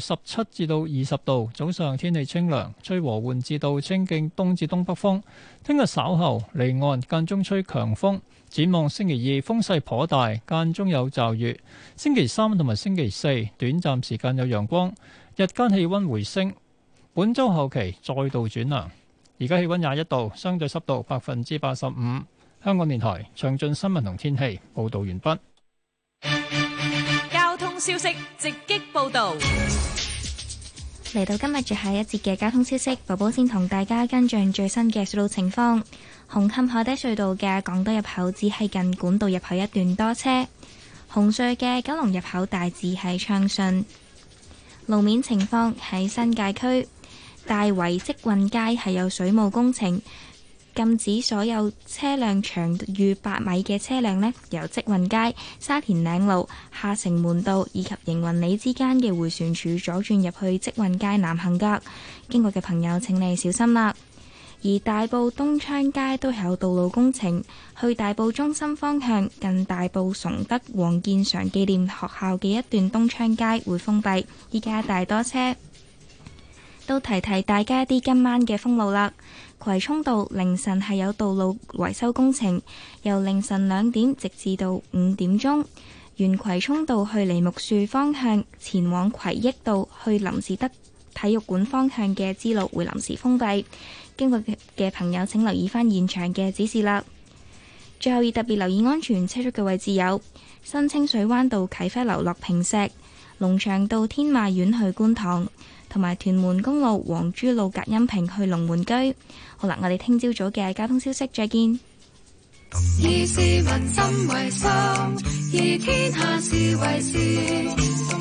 17至到20度，早上天氣清涼，吹和緩至到清勁東至東北風。聽日稍後離岸間中吹強風。展望星期二風勢頗大，間中有驟雨。星期三同埋星期四短暫時間有陽光，日間氣溫回升。本週後期再度轉涼。而家氣溫21度，相對濕度85%。香港電台詳盡新聞同天氣報道完畢。 交通消息直擊報道。 嚟到今日最後一節嘅交通消息，寶寶先同大家跟進最新嘅隧道情況。紅磡海底隧道嘅港島入口只係近管道入口一段多車，紅隧嘅九龍入口大致係暢順。路面情況喺新界區大圍積運街係有水務工程，禁止所有車輛長逾8米嘅車輛呢由積運街、沙田嶺路、下城門道以及營運里之間嘅迴旋處左轉入去積運街南行格，經過嘅朋友請你小心啦。而大埔東昌街都有道路工程，去大埔中心方向近大埔崇德黃建常紀念學校嘅一段東昌街會封閉，依家大多車。都提提大家啲今晚嘅封路啦。葵涌道凌晨係有道路維修工程，由凌晨2點直至到5點鐘。沿葵涌道去梨木樹方向前往葵益道去林士德體育館方向嘅支路會臨時封閉，經過嘅朋友請留意返現場嘅指示啦。最後要特別留意安全車速嘅位置有新清水灣道啟輝樓落坪石、龍翔道天馬苑去觀塘，同埋屯門公路黃珠路隔音屏去龍門居。好啦，我哋聽朝早嘅交通消息再見。 以市民心為心，以天下事為事。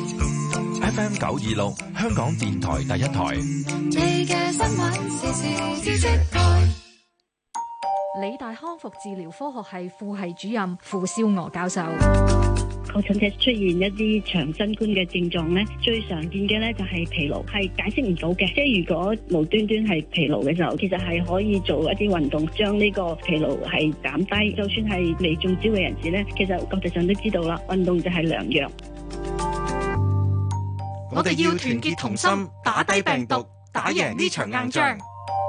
FM 926香港電台第一台。 你嘅新聞時事知識台。 理大康復治療科學系副系主任傅少娥教授。 確診者出現一啲長新冠嘅症狀咧，最常見嘅咧就係疲勞，係解釋唔到嘅。即係如果無端端係疲勞嘅時候，其實係可以做一啲運動，將呢個疲勞係減低。就算係未中招嘅人士咧，其實國際上都知道啦，運動就係良藥。 我哋要團結同心，打低病毒，打贏呢場硬仗。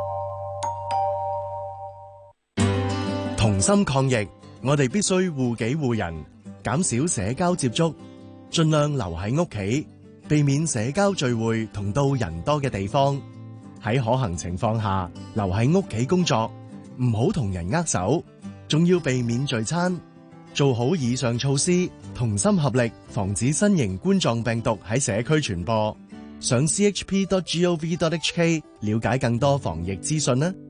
同心抗疫，我哋必須護己護人，減少社交接觸，盡量留喺屋企，避免社交聚會同到人多嘅地方。喺可行情況下，留喺屋企工作，唔好同人握手，仲要避免聚餐。做好以上措施，同心合力，防止新型冠狀病毒喺社區傳播。上 chp.gov.hk 了解更多防疫資訊啦。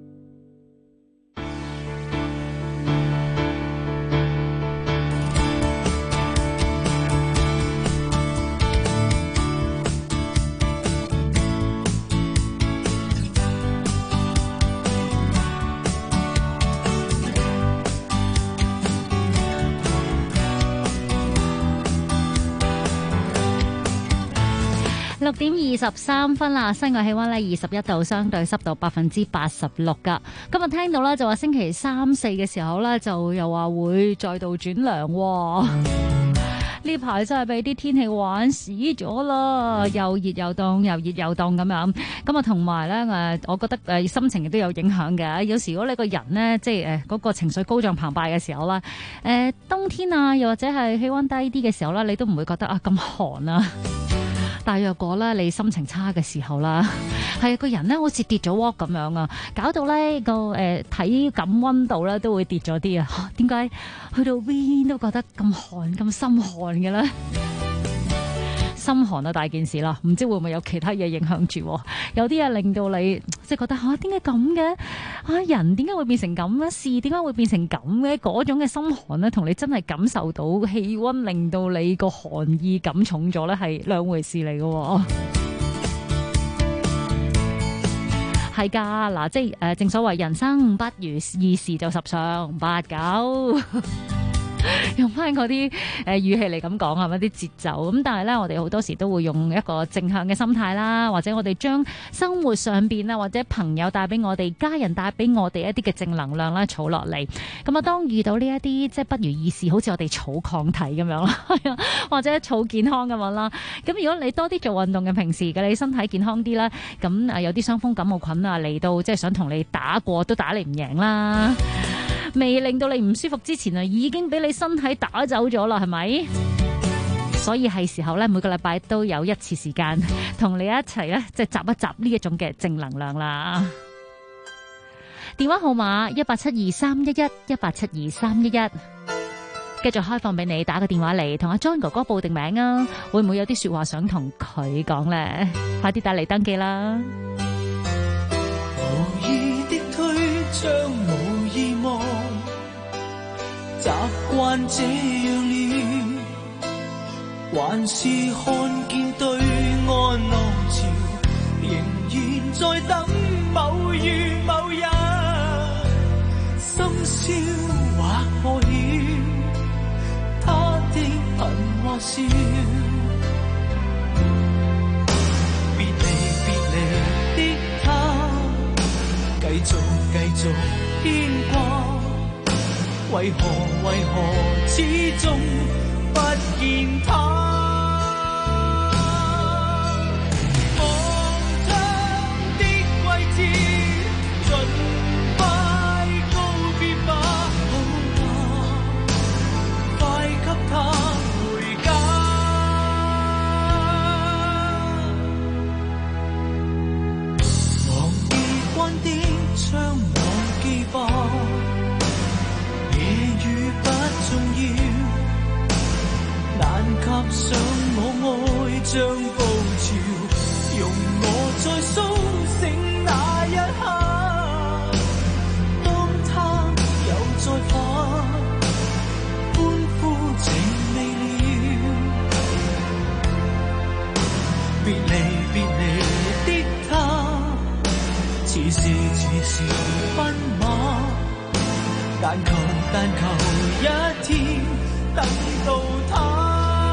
6點23分啦，室外氣溫咧21度，相對濕度86%噶。今日聽到咧就話星期3、4嘅時候咧就又話會再度轉涼。呢排真係俾啲天氣玩死咗啦，又熱又凍，又熱又凍咁樣。咁啊，同埋咧我覺得心情亦都有影響嘅。有時如果你個人咧即係嗰個情緒高漲澎湃嘅時候啦，冬天啊，又或者係氣溫低啲嘅時候啦，你都唔會覺得啊咁寒啊。但若果咧你心情差嘅時候啦，係個人咧好似跌咗鑊咁樣啊，搞到咧個體感溫度咧都會跌咗啲啊。點解去到邊都覺得咁寒咁心寒嘅咧？心寒啊，大件事啦，唔知會唔會有其他嘢影響住？有啲嘢令到你即係覺得嚇點解咁嘅？人點解會變成咁咧？事點解會變成咁嘅？嗰種嘅心寒咧，同你真係感受到氣溫令到你個寒意感重咗咧，係兩回事嚟嘅。係㗎，嗱，即係正所謂人生不如意事就十常八九。 用翻嗰啲語氣嚟咁講係咪啲節奏咁？但係咧，我哋好多時都會用一個正向嘅心態啦，或者我哋將生活上邊啊，或者朋友帶俾我哋、家人帶俾我哋一啲嘅正能量啦，儲落嚟。咁啊，當遇到呢一啲即係不如意事，好似我哋儲抗體咁樣啦，或者儲健康咁樣啦。咁如果你多啲做運動嘅，平時嘅你身體健康啲啦，咁有啲傷風感冒菌啊嚟到，即係想同你打過都打你唔贏啦。未令到你唔舒服之前啊，已經俾你身體打走咗啦，係咪？所以係時候咧，每個禮拜都有一次時間同你一齊咧，即係集一集呢一種嘅正能量啦。電話號碼1872311，1872311，繼續開放俾你打個電話嚟，同阿 John 哥哥報定名啊！會唔會有啲說話想同佢講咧？快啲打嚟登記啦！ 無意的推將無意望，習慣這樣了，還是看見對岸浪潮，仍然在等某月某日，深宵或破曉，他的貧或笑，別離的他，繼續牽掛，為何始終不見他？望窗的季節，盡快告別吧，好嗎？快給他回家。忘記關的窗，忘記吧，夜雨不重要，難及上我愛像高潮，容我再甦醒那一刻，當他又再返，歡呼情未了，別離的他，似是奔馬，但求一天等到他。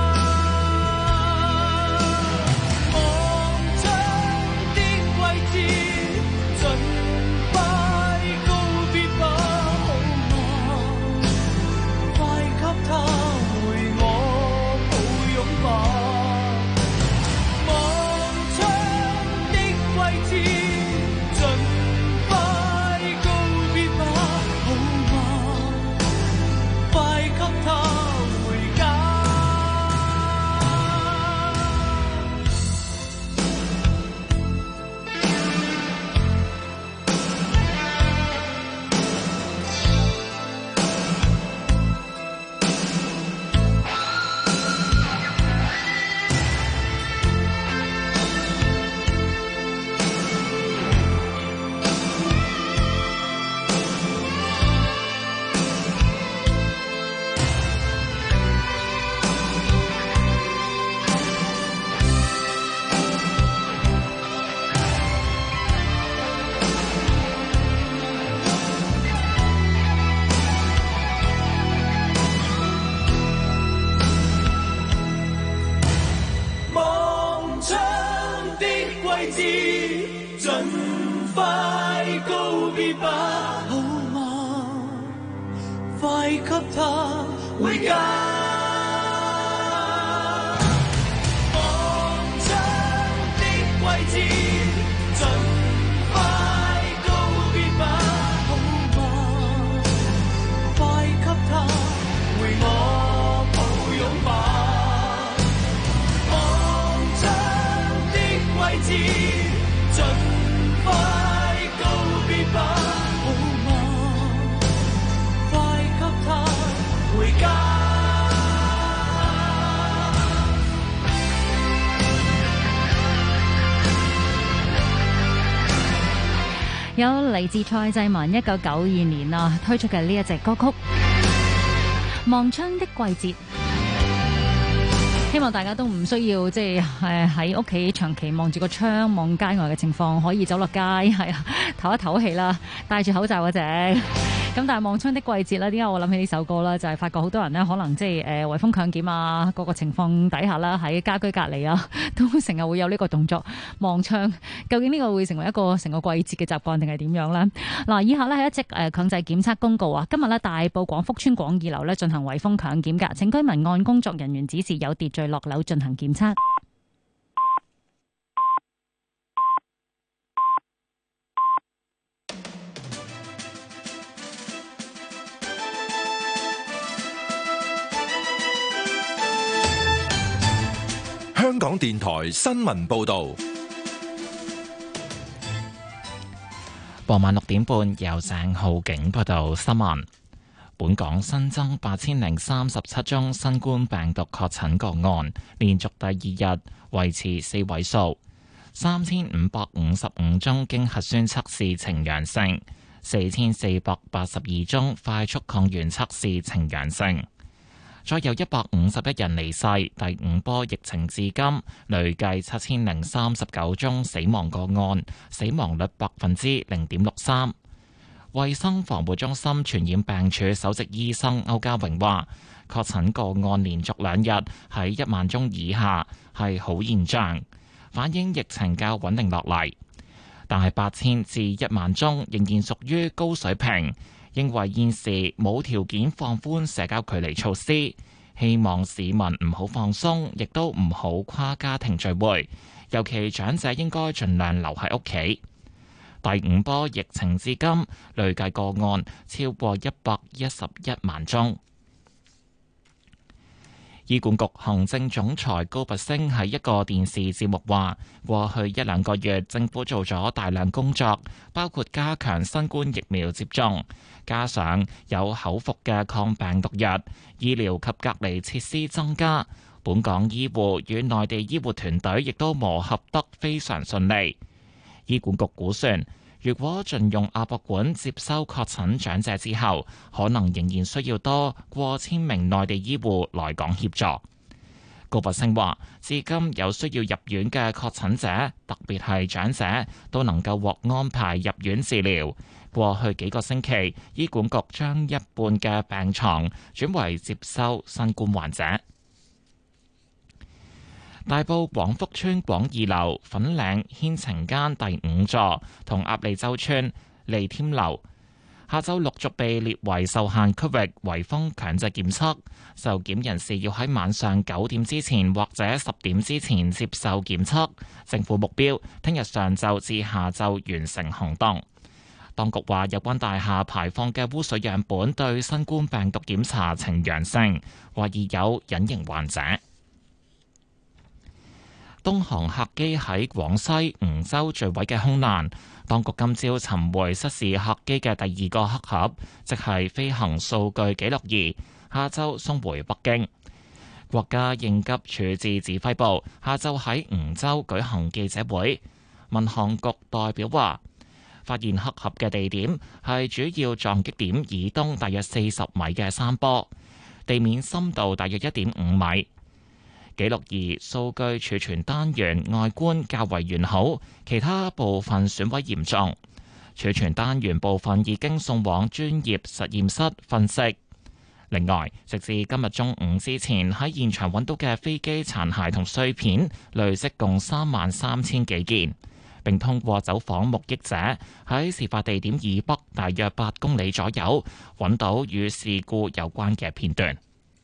有嚟自蔡濟文1992年啊推出嘅呢一隻歌曲《望窗的季節》，希望大家都唔需要即係喺屋企長期望住個窗望街外嘅情況，可以走落街係唞一唞氣啦，戴住口罩嗰隻。 咁但係望春的季節咧，點解我諗起呢首歌咧？就係發覺好多人咧，可能即係圍封強檢啊，個情況底下啦，喺家居隔離啊，都成日會有呢個動作望窗。究竟呢個會成為一個成個季節嘅習慣定係點樣咧？嗱，以下咧係一則強制檢測公告啊！今日咧大埔廣福村廣二樓咧進行圍封強檢㗎，請居民按工作人員指示有秩序落樓進行檢測。 香港電台新聞報道， 傍晚6點半由鄭浩景報道新聞。本港新增8037宗新冠病毒確診個案，連續第二日維持4位數。3555宗經核酸測試呈陽性，4482宗快速抗原測試呈陽性。再有151人離世，第五波疫情至今累計7039宗死亡個案，死亡率0.63%。衛生防護中心傳染病處首席醫生歐家榮話，確診個案連續2日喺1萬宗以下係好現象，反映疫情較穩定落嚟。但係8000至1萬宗仍然屬於高水平。認為現時冇條件放寬社交距離措施，希望市民唔好放鬆，亦都唔好跨家庭聚會，尤其長者應該盡量留喺屋企。第五波疫情至今累計個案超過111萬宗。醫管局行政總裁高拔陞喺一個電視節目話，過去1-2個月政府做咗大量工作，包括加強新冠疫苗接種，加上有口服嘅抗病毒藥，醫療及隔離設施增加，本港醫護與內地醫護團隊亦都磨合得非常順利。醫管局估算，如果盡用亞博館接收確診長者之後，可能仍然需要多過千名內地醫護來港協助。高拔陞話，至今有需要入院嘅確診者，特別係長者，都能夠獲安排入院治療。過去幾個星期，醫管局將一半嘅病床轉為接收新冠患者。大埔廣福村廣二樓、粉嶺軒晴間第5座同鴨脷洲村利添樓下晝陸續被列為受限區域，圍封強制檢測。受檢人士要喺晚上9點之前或者10點之前接受檢測。政府目標聽日上晝至下晝完成行動。當局話，有關大廈排放嘅污水樣本對新冠病毒檢查呈陽性，懷疑有隱形患者。東航客機喺廣西梧州墜毀嘅空難，當局今朝尋回失事客機嘅第2個黑盒，即係飛行數據記錄儀，下晝送回北京。國家應急處置指揮部下晝喺梧州舉行記者會，民航局代表話，發現黑盒嘅地點係主要撞擊點以東大約40米嘅山坡，地面深度大約1.5米。記錄儀數據儲存單元外觀較為完好，其他部分損毀嚴重。儲存單元部分已經送往專業實驗室分析。另外，直至今日中午之前，喺現場揾到嘅飛機殘骸同碎片累積共33000幾件，並通過走訪目擊者喺事發地點以北大約8公里左右揾到與事故有關嘅片段。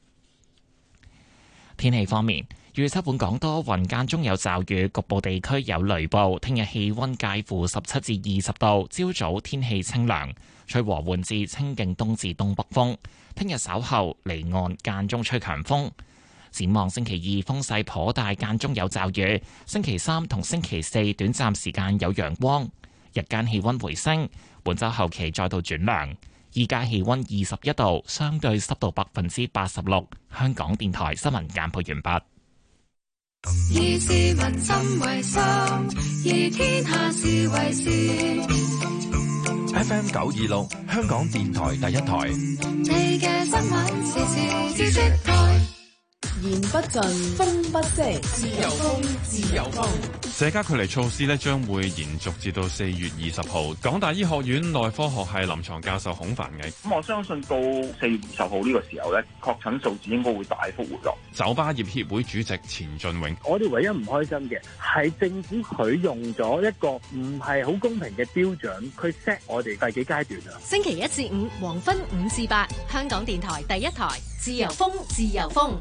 天氣方面，預測本港多雲間中有驟雨，局部地區有雷暴。聽日氣溫介乎17至20度，朝早天氣清涼，吹和緩至清勁東至東北風。聽日稍後離岸間中吹強風。展望星期2風勢頗大，間中有驟雨。星期3同星期4短暫時間有陽光，日間氣溫回升。本週後期再度轉涼。依家氣溫21度，相對濕度86%。香港電台新聞簡報完畢。 以市民心為心，以天下事為事。 FM 926，香港電台第一台。 你嘅新聞時事知識台。 言不盡，風不息，自由風，自由風。 社交距離措施咧將會延續至到4月20號。港大醫學院內科學系臨床教授孔凡毅， 咁我相信到4月20號呢個時候咧，確診數字應該會大幅回落。 酒吧業協會主席錢俊永， 我哋唯一唔開心嘅係政府佢用咗一個唔係好公平嘅標準，佢 set 我哋第幾階段啊？ 星期1至5黃昏5至8，香港電台第一台，自由風，自由風。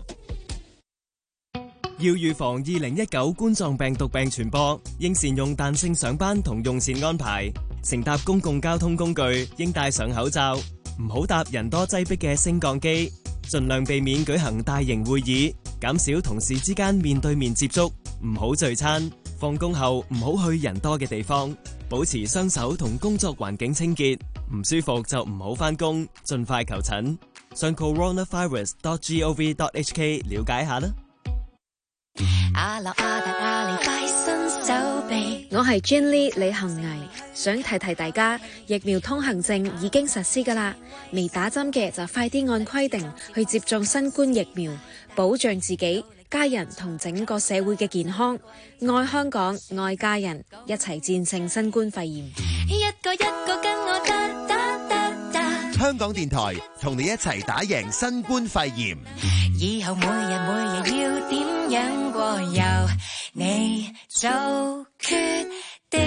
要預防2019冠狀病毒病傳播，應善用彈性上班同用膳安排。乘搭公共交通工具應戴上口罩，唔好搭人多擠迫嘅升降機，盡量避免舉行大型會議，減少同事之間面對面接觸，唔好聚餐。放工後唔好去人多嘅地方，保持雙手同工作環境清潔。唔舒服就唔好返工，盡快求診。上 coronavirus.gov.hk 了解下啦。 我係 Jin Lee 李恒毅，想提提大家，疫苗通行證已經實施㗎喇，未打針嘅就快啲按規定去接種新冠疫苗，保障自己、家人同整個社會嘅健康。愛香港，愛家人，一齊戰勝新冠肺炎。 一個跟我香港電台同你一齊打贏新冠肺炎。 以後每日要點樣過，由你做決定。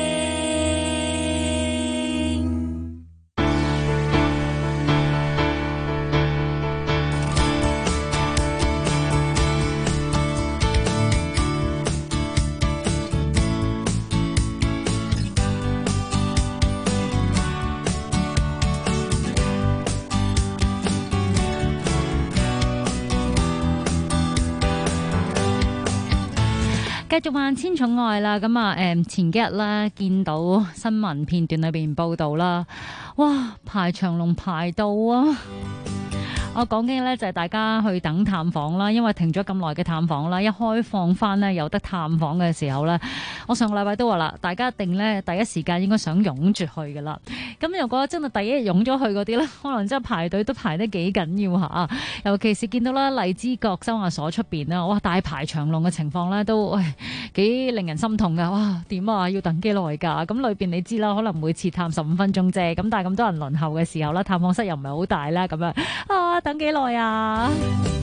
繼續萬千寵愛啦，咁啊，前幾日咧見到新聞片段裏邊報道啦，哇，排長龍排到啊！我講緊咧就係大家去等探訪啦，因為停咗咁耐嘅探訪啦，一開放翻咧有得探訪嘅時候咧，我上個禮拜都話啦，大家一定咧第一時間應該想湧住去噶啦。咁如果真係第一日湧咗去嗰啲咧，可能真係排隊都排得幾緊要嚇，尤其是見到啦荔枝角收押所出邊啦，哇，大排長龍嘅情況咧都幾令人心痛噶。哇，點啊，要等幾耐㗎？咁裏邊你知啦，可能每次探15分鐘啫，咁但係咁多人輪候嘅時候啦，探訪室又唔係好大啦，咁樣啊，等幾耐啊？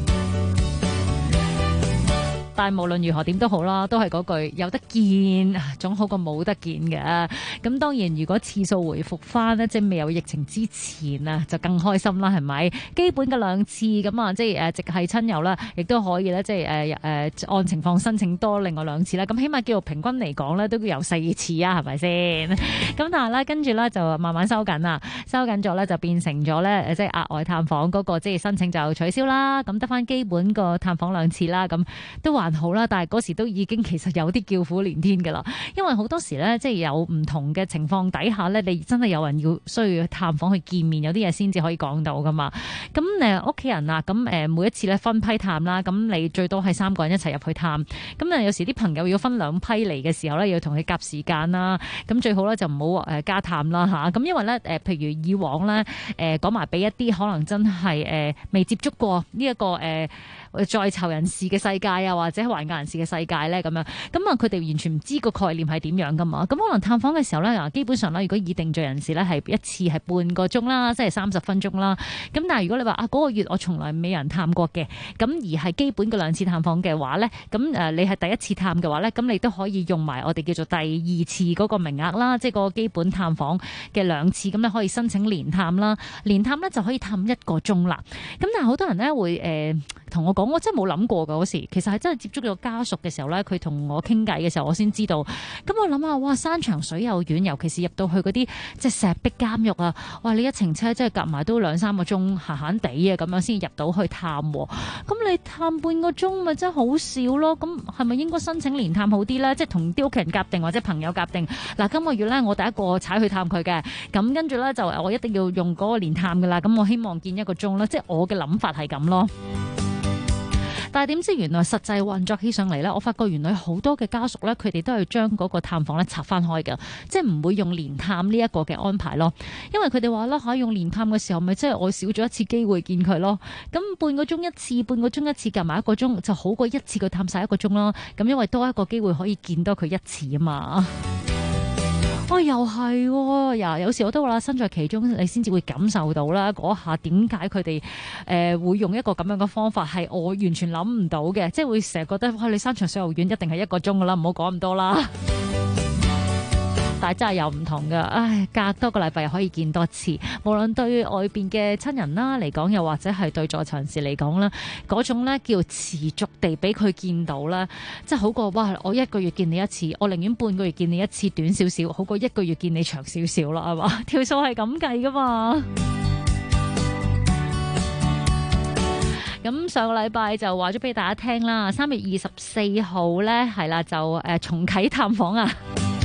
但係無論如何點都好啦，都係嗰句有得見總好過冇得見嘅。咁當然如果次數回復翻呢，即係未有疫情之前啊，就更開心啦，係咪？基本嘅2次咁啊，即係直系親友啦，亦都可以咧，即係按情況申請多另外2次啦。咁起碼叫做平均嚟講咧，都有4次啊，係咪先？咁但係咧，跟住咧就慢慢收緊啦，收緊咗咧就變成咗咧，即係額外探訪嗰個即係申請就取消啦。咁得翻基本個探訪2次啦，咁都還好啦。但係嗰時都已經其實有啲叫苦連天㗎啦，因為好多時咧即係有唔同嘅情況底下咧，你真係有人需要探訪去見面，有啲嘢先至可以講到㗎嘛。咁屋企人啊，咁每一次咧分批探啦，咁你最多係3個人一齊入去探。咁有時啲朋友要分2批嚟嘅時候咧，要同佢夾時間啦。咁最好咧就唔好加探啦嚇。咁因為咧譬如以往咧講埋俾一啲可能真係未接觸過呢一個在囚人士嘅世界啊，或者還押人士嘅世界咧，咁樣咁啊，佢哋完全唔知個概念係點樣噶嘛。咁可能探訪嘅時候咧，基本上咧，如果已定罪人士咧係一次係半個鐘啦，即係30分鐘啦。咁但係如果你話嗰個月我從來未有人探過嘅，咁而係基本嘅2次探訪嘅話咧，咁你係第一次探嘅話咧，咁你都可以用埋我哋叫做第2次嗰個名額啦，即係個基本探訪嘅2次，咁你可以申請連探啦。連探咧就可以探1個鐘啦。咁但係好多人咧會同我講，我真係冇諗過㗎嗰時，其實係真係接觸咗家屬嘅時候咧，佢同我傾偈嘅時候，我先知道。咁我諗下，哇，山長水又遠，尤其是入到去嗰啲即係石壁監獄啊，哇！你一程車真係夾埋都2-3個鐘，閒閒地啊咁樣先入到去探。咁你探半個鐘咪真係好少咯。咁係咪應該申請連探好啲咧？即係同啲屋企人夾定或者朋友夾定。嗱，今個月咧我第一個踩去探佢嘅，咁跟住咧就我一定要用嗰個連探㗎啦。咁我希望見1個鐘啦，即係我嘅諗法係咁咯。 但係點知原來實際運作起上嚟咧，我發覺原來好多嘅家屬咧，佢哋都係將嗰個探訪咧拆翻開嘅，即係唔會用連探呢一個嘅安排咯。因為佢哋話啦嚇，用連探嘅時候，咪即係我少咗一次機會見佢咯。咁半個鐘一次，半個鐘一次夾埋1個鐘，就好過一次佢探晒1個鐘咯。咁因為多一個機會可以見多佢一次啊嘛。又係喎，有時我都話啦，身在其中你先至會感受到啦，嗰下點解佢哋會用一個咁樣嘅方法，係我完全諗唔到嘅，即係會成日覺得哇，你山長水遙遠一定係1個鐘噶啦，唔好講咁多啦。但係真係有唔同噶，隔多個禮拜又可以見多次，無論對外邊嘅親人啦嚟講，又或者係對在場人士嚟講啦，嗰種咧叫持續地俾佢見到啦，即係好過哇！我1個月見你一次，我寧願半個月見你一次短少少，好過1個月見你長少少啦，係嘛？條數係咁計噶嘛。咁上個禮拜就話咗俾大家聽啦，3月24號咧係啦，就重啟探訪啊。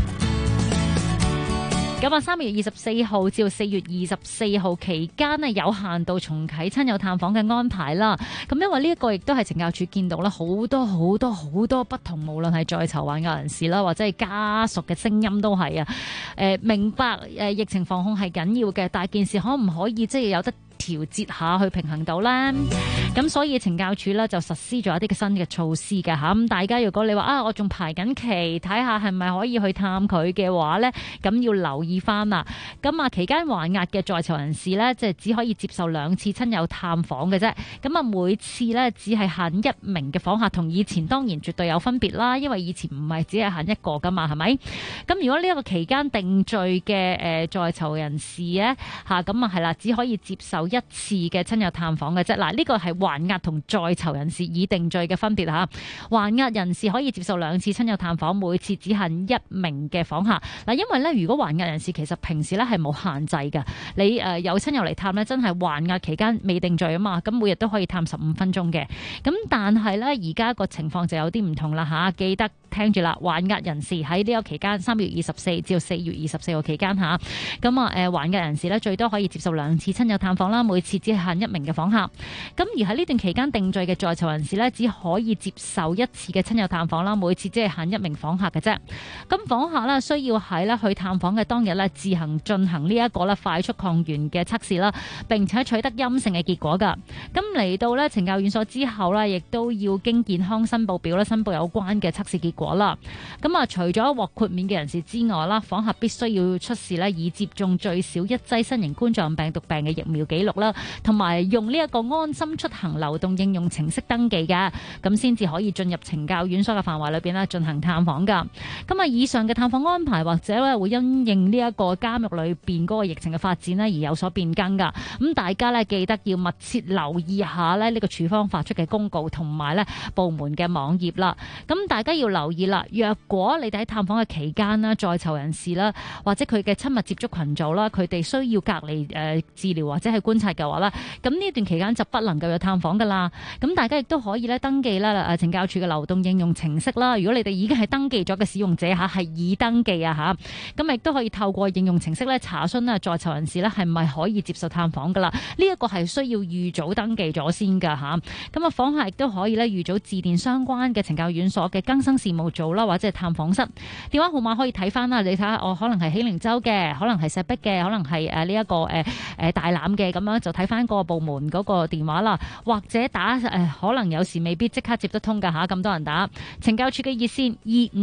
咁啊，3月24號至到4月24號期間呢，有限度重啟親友探訪嘅安排啦。咁因為呢一個亦都係懲教署見到啦，好多不同，無論係在囚患押人士啦，或者係家屬嘅聲音都係啊。明白疫情防控係緊要嘅，但係件事可唔可以即係有得調節下去平衡到呢？咁所以懲教署咧就實施咗一啲嘅新嘅措施㗎吓。咁大家如果你話我仲排緊期，睇下係咪可以去探佢嘅話呢，咁要留意翻啦。咁期間還押嘅在囚人士呢，即係只可以接受2次親友探訪嘅啫。咁每次呢，只係限1名嘅訪客，同以前當然絕對有分別啦。因為以前唔係只係限1個噶嘛，係咪？咁如果呢一個期間定罪嘅在囚人士呢，咁係啦，只可以接受1次嘅親友探訪嘅啫。嗱，呢個係還押同在囚人士已定罪嘅分別嚇。還押人士可以接受2次親友探訪，每次只限1名嘅訪客。嗱，因為咧，如果還押人士其實平時咧係冇限制嘅，你有親友嚟探咧，真係還押期間未定罪啊嘛，咁每日都可以探15分鐘嘅。咁但係咧，而家個情況就有啲唔同啦嚇，記得聽住啦，還押人士喺呢個期間3月24至到4月24號期間嚇，咁還押人士咧最多可以接受2次親友探訪啦，每次只係限1名嘅訪客。咁而喺呢段期間定罪嘅在囚人士咧，只可以接受1次嘅親友探訪啦，每次只係限1名訪客嘅啫。咁訪客咧需要喺咧去探訪嘅當日咧自行進行呢一個咧快速抗原嘅測試啦，並且取得陰性嘅結果㗎。咁嚟到咧懲教院所之後咧，亦都要經健康申報表咧申報有關嘅測試結果啦。咁除咗獲豁免嘅人士之外啦，訪客必須要出示咧已接種最少1劑新型冠狀病毒病嘅疫苗記錄啦，同埋用呢一個安心出行流動應用程式登記嘅，咁先至可以進入懲教院所嘅範圍裏邊咧進行探訪噶。咁以上嘅探訪安排或者咧會因應呢一個監獄裏邊嗰個疫情嘅發展咧而有所變更噶。咁大家咧記得要密切留意下咧呢個處方發出嘅公告同埋咧部門嘅網頁啦。咁大家要留意啦，若果你哋喺探訪嘅期間啦，在囚人士啦或者佢嘅親密接觸群組啦，佢哋需要隔離治療或者係觀察嘅話咧，咁呢段期間就不能夠有探訪噶啦。咁大家亦都可以咧登記啦懲教署嘅流動應用程式啦。如果你哋已經係登記咗嘅使用者嚇，係已登記啊嚇，咁亦都可以透過應用程式咧查詢啊在囚人士咧係咪可以接受探訪噶啦。呢一個係需要預早登記咗先噶嚇。咁訪客亦都可以咧預早致電相關嘅懲教院所嘅更生事務組啦，或者係探訪室電話號碼可以睇翻啦。你睇下我可能係喜靈洲嘅，可能係石壁嘅，可能係呢一個大欖嘅，咁樣就睇翻個部門嗰個電話啦，或者打可能有時未必即刻接得通㗎嚇，咁多人打懲教署嘅熱線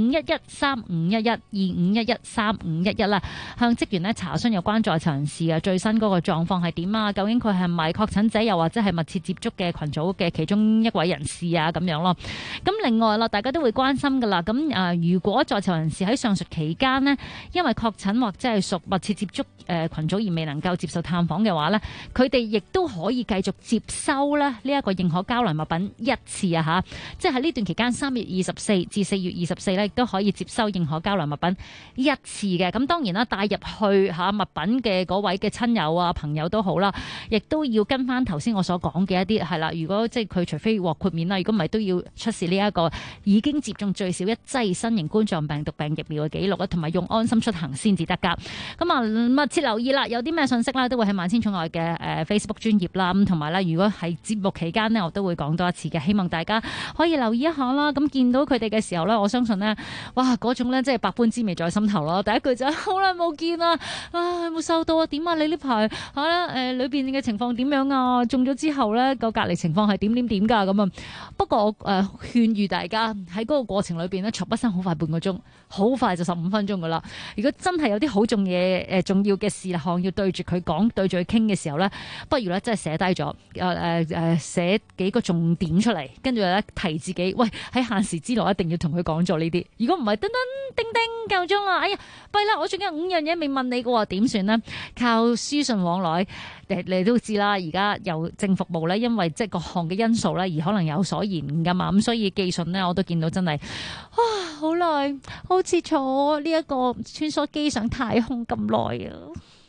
2511351125113511啦，向職員咧查詢有關在囚人士嘅最新嗰個狀況係點啊？究竟佢係咪確診者，又或者係密切接觸嘅群組嘅其中一位人士啊？咁樣咯。咁另外啦，大家都會關心㗎啦。咁如果在囚人士喺上述期間呢，因為確診或者係屬密切接觸群組而未能夠接受探訪嘅話呢，佢哋亦都可以繼續接收咧呢一個認可膠囊物品1次啊嚇，即係喺呢段期間3月24至4月24咧，亦都可以接收認可膠囊物品1次嘅。咁當然啦，帶入去物品嘅嗰位嘅親友啊朋友都好啦，亦都要跟翻頭先我所講嘅一啲係啦。如果即係佢除非獲豁免啦，如果唔係都要出示呢一個已經接種最少少一劑新型冠狀病毒病疫苗嘅記錄啊，同埋用安心出行先至得㗎。咁啊，密切留意啦，有啲咩信息啦，都會喺萬千寵愛嘅Facebook 專頁啦。咁同埋咧，如果係節目期間呢，我都會講多一次嘅，希望大家可以留意一下啦。咁見到佢哋嘅時候咧，我相信呢，哇，嗰種咧即係百般滋味在心頭咯。第一句就係好耐冇見啦，有冇收到啊？點啊？你呢排裏邊嘅情況點樣啊？中咗之後咧個隔離情況係點㗎咁啊？不過我勸喻大家喺嗰個過程裏邊咧，坐不生好快半個鐘，好快就15分鐘噶啦。如果真係有啲好重要嘅事項要對住佢講、對住佢傾嘅時候咧，不如咧真係寫低咗，寫幾個重點出嚟，跟住咧提自己，喂，喺限時之內一定要同佢講咗呢啲。如果唔係，噔噔叮叮夠鐘啦，哎呀弊啦，我仲有5樣嘢未問你嘅喎，點算呢？靠書信往來，你都知啦。而家郵政服務咧，因為即係各項嘅因素咧，而可能有所延誤噶嘛。咁所以寄信呢，我都見到真係好耐，好似坐呢一個穿梭機上太空咁耐啊！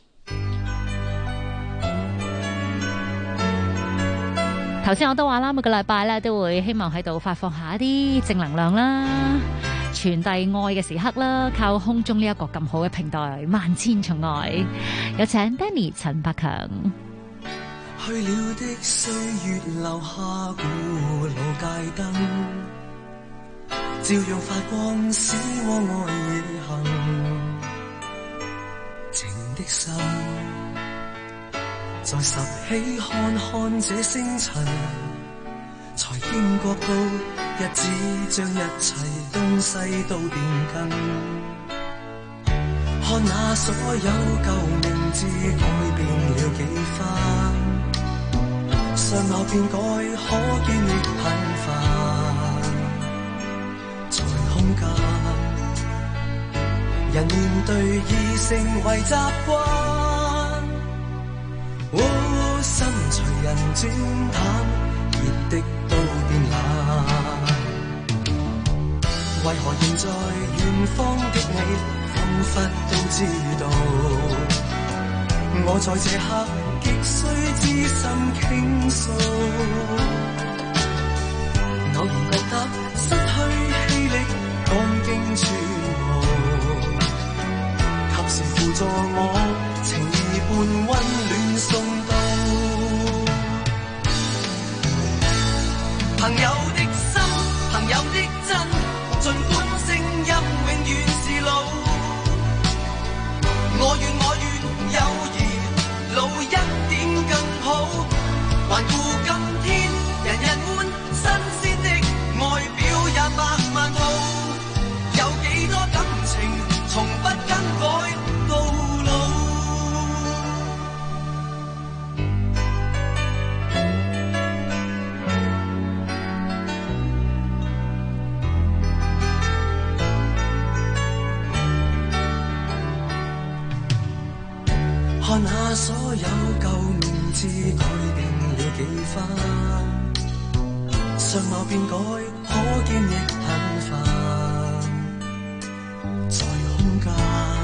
頭先我都話啦，每個禮拜咧都會希望喺度發放下一啲正能量啦，傳遞愛嘅時刻啦，靠空中呢一個咁好嘅平台，萬千寵愛，有請 Danny 陳百強。 去了的歲月留下古老街燈，照樣發光，使我愛亦行。情的心再拾起看看這星塵，才驚覺到日子將一切東西都變更。看那所有舊名字改變了幾番，相貌變改，可見亦頻繁。在空間，人面對已成為習慣。心隨人轉淡，熱的都變冷。為何現在遠方的你，彷彿都知道，我在這刻極需知心傾訴。偶然覺得失去氣力，趕經處無，及時輔助我，情意般溫暖送到。朋友的心，朋友的真，儘管聲音永遠是老。我願友誼老一點更好，環顧今天，人人滿新鮮的外表也百萬套，有幾多感情從不更改到老。看那所有舊名字改變了幾番，相貌變改，可見亦頻繁。在空間，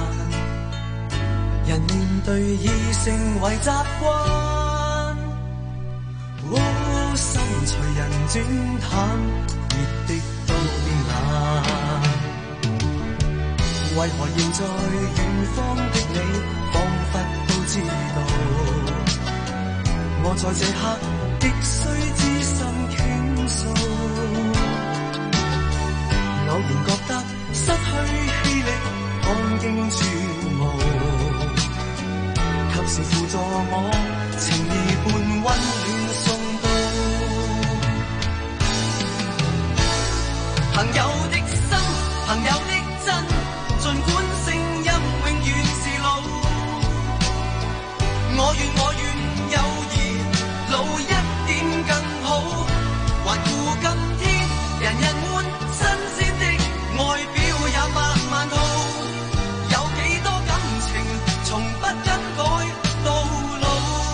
人面對已成為習慣。心隨人轉淡，熱的都變冷。為何現在遠方的你，彷彿知道，我在這刻極需知心傾訴。偶然覺得失去氣力，趕經處無，及時輔助我，情意般溫暖送到。朋友的心，朋友的真，儘管聲音永遠是老。我願友誼老一點更好，環顧今天，人人滿新鮮的外表也百萬套，有幾多感情從不更改到老。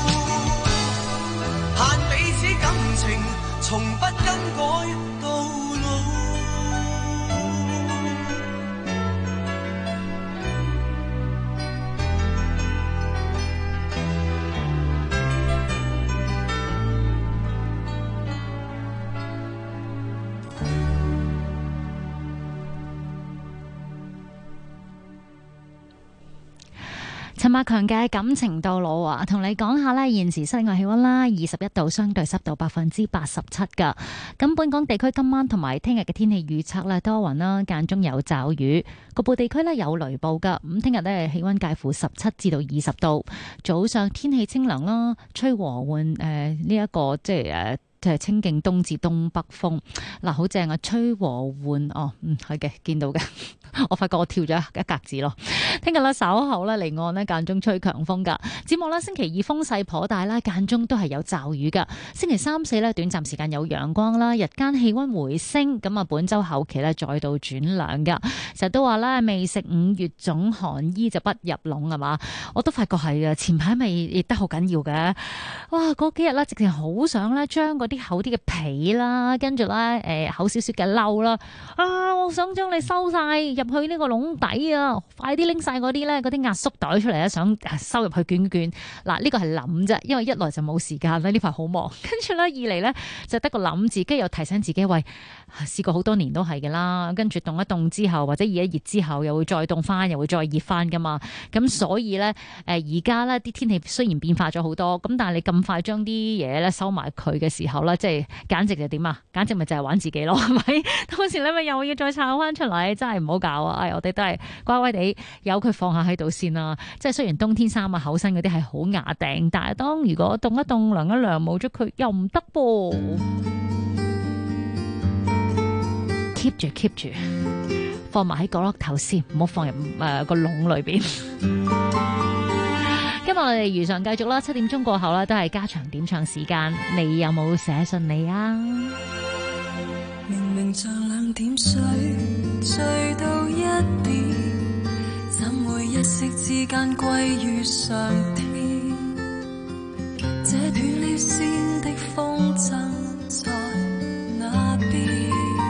陳百強嘅感情到老啊，同你講下呢，現時室外氣溫啦21度，相對濕度87%噶。咁本港地區今晚同埋聽日嘅天氣預測呢，多雲啦，間中有驟雨，局部地區呢有雷暴噶。咁聽日呢，氣溫介乎17至到20度，早上天氣清涼啦，吹和緩呢一個即係清勁東至東北風，嗱好正啊，吹和緩哦，係嘅，見到嘅，我發覺我跳咗一格字咯。聽日咧稍後咧離岸咧間中吹強風噶，展望啦星期二風勢頗大啦，間中都係有驟雨噶。星期三四咧短暫時間有陽光啦，日間氣溫回升，咁啊本周後期咧再度轉涼噶。成日都話咧未食5月總寒衣就不入籠係嘛，我都發覺係啊，前排咪熱得好緊要嘅，哇嗰幾日咧直情好想咧將嗰啲厚啲嘅被啦，跟住咧厚少少嘅褸啦，啊我想將你收晒入去呢個籠底啊，快啲拎晒嗰啲咧嗰啲壓縮袋出嚟啊，想收入去捲捲。嗱呢個係諗啫，因為一來就冇時間啦，呢排好忙，跟住咧二嚟咧就得個諗字，跟住又提醒自己喂，試過好多年都係嘅啦，跟住凍一凍之後或者熱一熱之後又會再凍翻，又會再熱翻噶嘛，咁所以咧而家咧啲天氣雖然變化咗好多，咁但係你咁快將啲嘢咧收埋佢嘅時候咧，即係簡直就點啊？簡直咪就係玩自己咯，係咪？到時你咪又要再炒翻出嚟，真係唔好搞啊！我哋都係乖乖地由佢放下喺度先啦。即係雖然冬天衫啊、厚身嗰啲係好牙定，但係當如果凍一凍、涼一涼，冇咗佢又唔得噃。keep 住，放埋喺角落頭先，唔好放入個籠裏邊。今日我哋如常繼續啦，7點鐘過後啦，都係家長點唱時間。你有冇寫信嚟啊？ 明明像2點水，醉到1點，怎會一息之間歸於上天？這斷了線的風箏在那邊，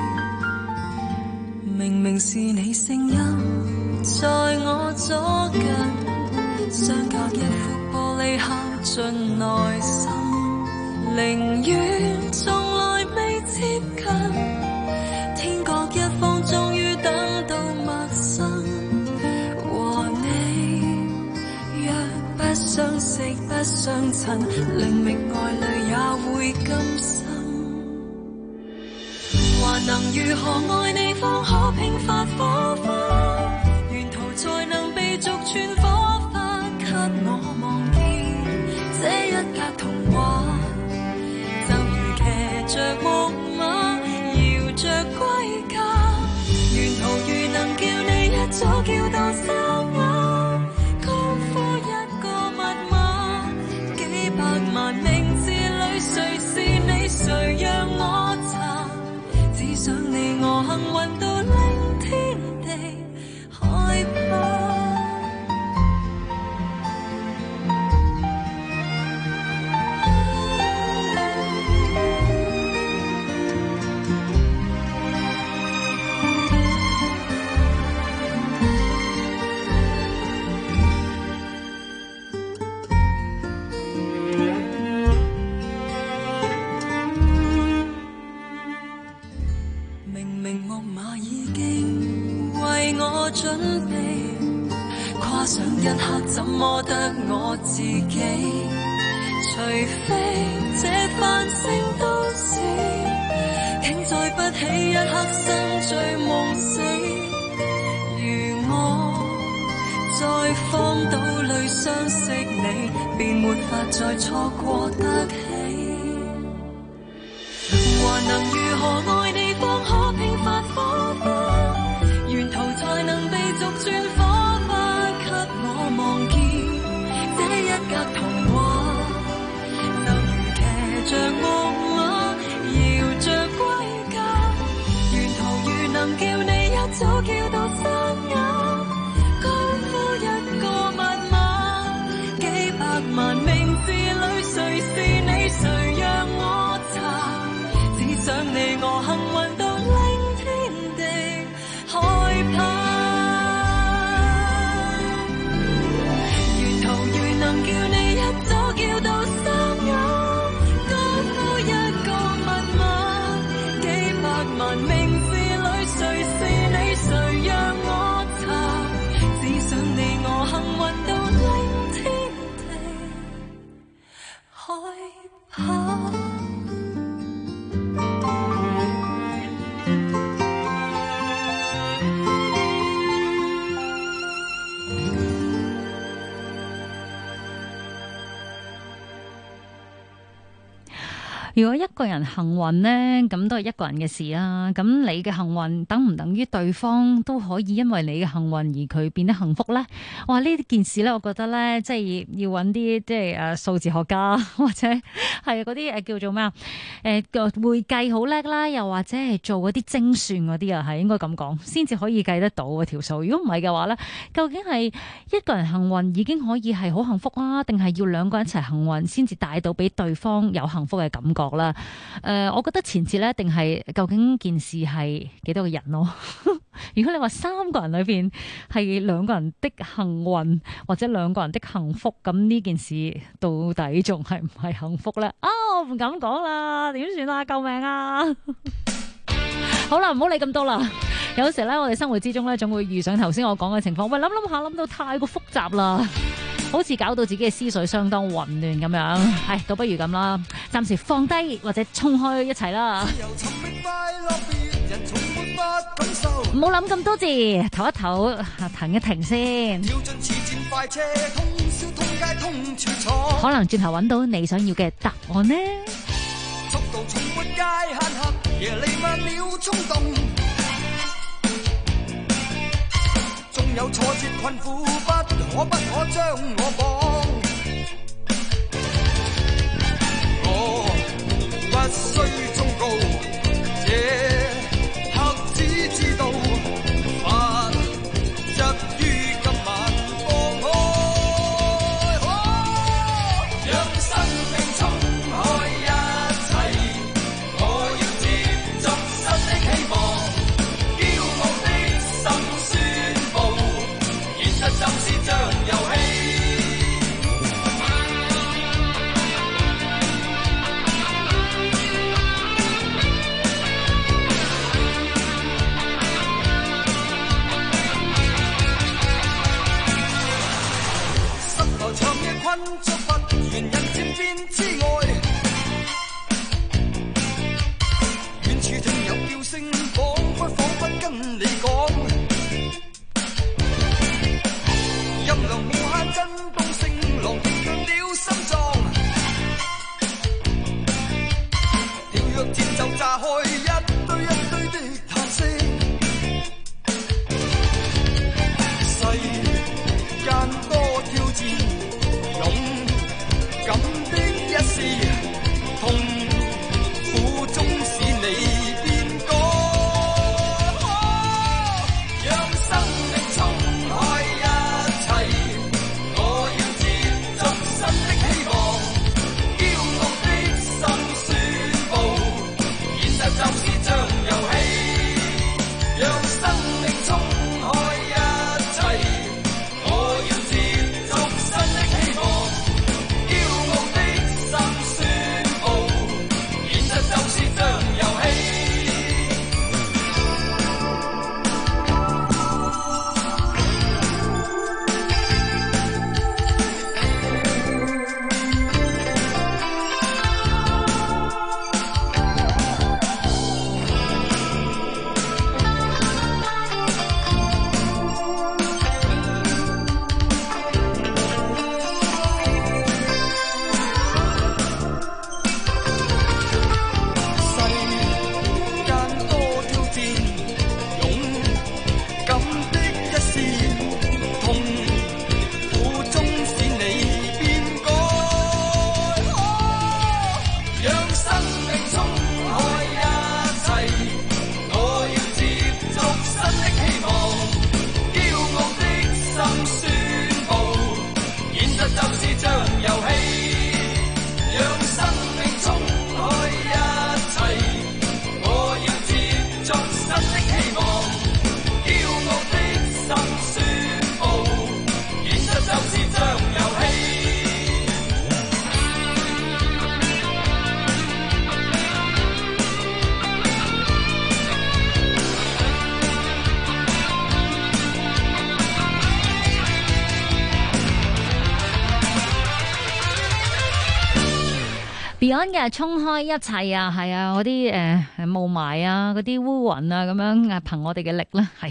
明明是你聲音在我左近，相隔1副玻璃敲進內心，寧願從來未接近，天各一方終於等到陌生，和你若不相識不相襯，靈覓愛侶也會甘心，還能如何愛你方可拼發火花，沿途才能被逐串火花給我望見，這一格童話就如騎着木馬搖着歸家，沿途如能叫你一早叫到沙啞，高呼一個密碼，幾百萬名字裏誰是你，誰讓我查，只想你我幸運到令天地害怕。準備跨上一刻，怎麼得我自己？除非這繁星都市，竟再不起一刻生醉夢死。如我在荒島裏相識你，便沒法再錯過得起。還能如何愛你方可拼發火花，沿途才能被逐轉火花給我望見，這一格童話就如騎着木馬搖着歸家，沿途如能叫你一早叫到沙啞，高呼一個密碼，幾百萬名字裏誰是你，誰讓我查，只想你我幸運到令天地如果一個人幸運呢，咁都係一個人嘅事啊。咁你嘅幸運等唔等於對方都可以因為你嘅幸運而佢變得幸福呢？哇！呢件事呢，我覺得呢，即係要揾啲即係數字學家或者係嗰啲叫做咩啊？會計好叻啦，又或者係做嗰啲精算嗰啲啊，係應該咁講，先至可以計得到嗰條數。如果唔係嘅話呢，究竟係一個人幸運已經可以係好幸福啊，定係要兩個人一齊幸運先至帶到俾對方有幸福嘅感覺啦？我覺得前節呢，一定係究竟件事係幾多個人咯？如果你話3個人裏邊係2個人的幸運或者2個人的幸福，咁呢件事到底仲係唔係幸福呢？我唔敢講啦，點算啊？救命啊！好啦，唔好理咁多啦。有時咧，我哋生活之中咧，總會遇上頭先我講嘅情況。喂，諗下諗到太過複雜啦，好似搞到自己嘅思緒相當混亂咁樣。係，倒不如咁啦，暫時放低或者衝開一齊啦。唔好諗咁多字，唞一唞，停一停先。可能轉頭揾到你想要嘅答案呢？ 有挫折困苦，不可將我綁。我不需忠告，這刻只知道法則於今晚放開。讓生命衝開一切，我要接觸新的希望，驕傲的心宣布。就是像遊戲，室內長夜困着不願人漸變之外，遠處聽有叫聲，彷彿跟你講。音量無限震動，聲浪影響了心臟，跳躍節奏炸開一堆的嘆息。世間多挑戰，勇敢的一試，痛苦中使你變改。讓生命衝開 Beyond 嘅衝開一切啊，係啊，嗰啲霧霾啊，嗰啲烏雲啊，咁樣憑我哋嘅力咧，係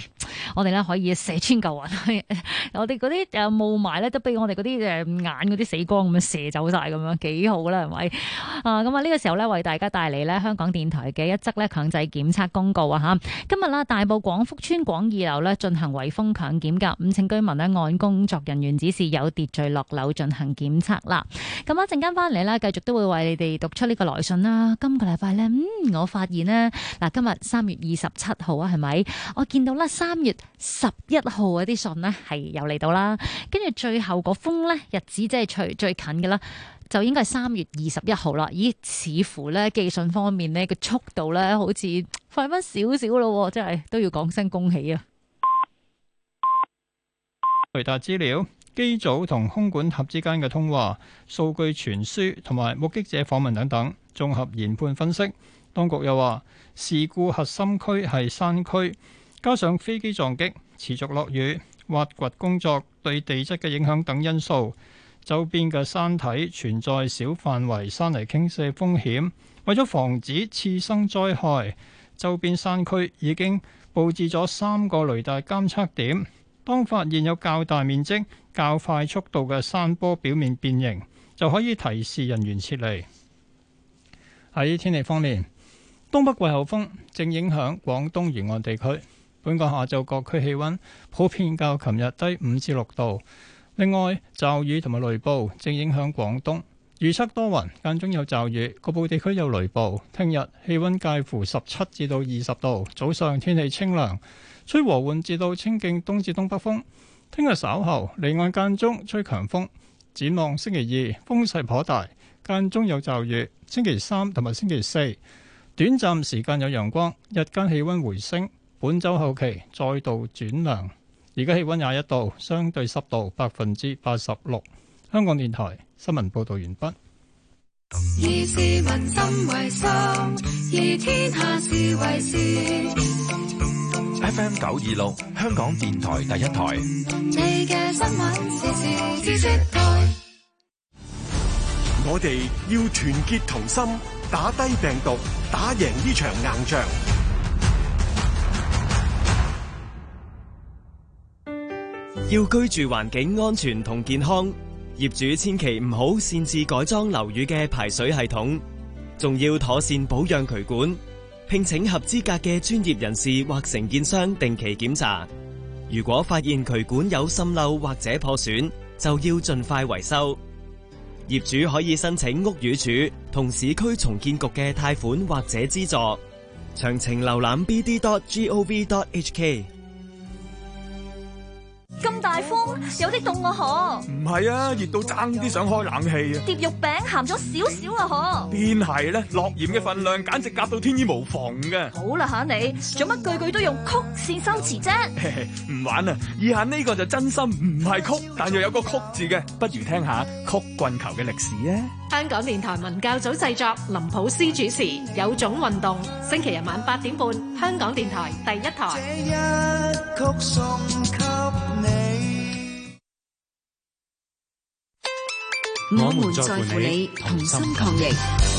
我哋咧可以射穿嚿雲，我哋嗰啲霧霾咧都俾我哋嗰啲眼嗰啲死光咁樣射走晒咁樣，幾好啦係咪？咁啊呢個時候咧為大家帶嚟咧香港電台嘅一則咧強制檢測公告啊嚇！今日啦，大埔廣福村廣二樓咧進行圍封強檢㗎，咁請居民咧按工作人員指示有秩序落樓進行檢測啦。咁一陣間翻嚟咧，繼續都會為你哋讀出呢個來信啦。今個禮拜咧，我發現呢，嗱今日3月27號啊，係咪？我見到啦3月11號嗰啲信呢係又嚟到啦，跟住最後個封咧日子即係最近嘅啦。就應該係3月21號啦。咦，似乎咧寄信方面呢個速度咧，好似快翻少少咯，真係都要講聲恭喜啊！ 雷達資料、機組同空管塔之間嘅通話、數據傳輸同埋目擊者訪問等等，綜合研判分析。當局又話，事故核心區係山區，加上飛機撞擊、持續落雨、挖掘工作對地質嘅影響等因素，周邊嘅山體存在小範圍山泥傾瀉風險，為咗防止次生災害，周邊山區已經佈置咗3個雷達監測點。當發現有較大面積、較快速度嘅山坡表面變形，就可以提示人員撤離。喺天氣方面，東北季候風正影響廣東沿岸地區，本港下晝各區氣溫普遍較琴日低5至6度。另外，驟雨同埋雷暴正影響廣東，預測多雲，間中有驟雨，局部地區有雷暴。聽日氣溫介乎17至到20度，早上天氣清涼，吹和緩至到清勁東至東北風。聽日稍後離岸間中吹強風。展望星期2風勢頗大，間中有驟雨。星期3同埋星期4短暫時間有陽光，日間氣溫回升。本週後期再度轉涼。而家氣溫21度，相對濕度86%。香港電台新聞報道完畢。 以市民心為心，以天下事為事。 FM 926，香港電台第一台。 你嘅新聞時事知識台。 我哋要團結同心，打低病毒，打贏呢場硬仗。 要居住環境安全同健康，業主千祈唔好擅自改裝樓宇嘅排水系統，仲要妥善保養渠管，聘請合資格嘅專業人士或承建商定期檢查。如果發現渠管有滲漏或者破損，就要盡快維修。業主可以申請屋宇署同市區重建局嘅貸款或者資助。詳情瀏覽 bd.gov.hk。 咁大風，有啲凍啊！ 唔係啊，熱到爭啲想開冷氣啊！ 碟肉餅鹹咗少少啊！ 邊係咧？落鹽嘅份量簡直夾到天衣無縫嘅。 好啦吓你，做乜句句都用曲線修辭啫？ 唔玩啦，以下呢個就真心唔係曲，但又有個曲字嘅，不如聽下曲棍球嘅歷史啊！ 香港電台文教組製作，林普斯主持，有種運動，星期日晚8點半，香港電台第一台。 這一曲送給你。 我們在乎你，同心抗疫。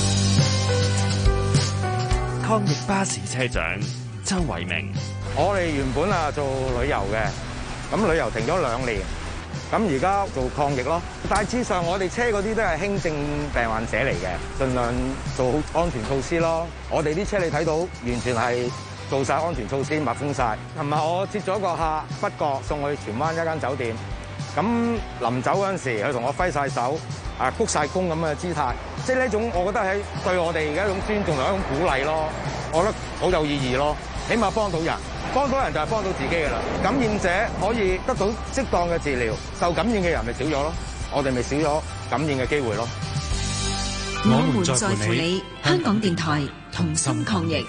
抗疫巴士車長周偉明， 我哋原本做旅遊嘅，咁旅遊停咗2年，咁而家做抗疫咯。大致上我哋車嗰啲都係輕症病患者嚟嘅，盡量做好安全措施咯。我哋啲車你睇到完全係做晒安全措施，密封晒。琴日我接咗個客北角送去荃灣一間酒店，咁臨走嗰陣時，佢同我揮晒手，鞠晒躬咁嘅姿態，即係呢種我覺得係對我哋嘅一種尊重同一種鼓勵咯。我覺得好有意義咯，起碼幫到人，幫到人就係幫到自己㗎啦。感染者可以得到適當嘅治療，受感染嘅人咪少咗咯，我哋咪少咗感染嘅機會咯。 我們在乎你，香港電台同心抗疫。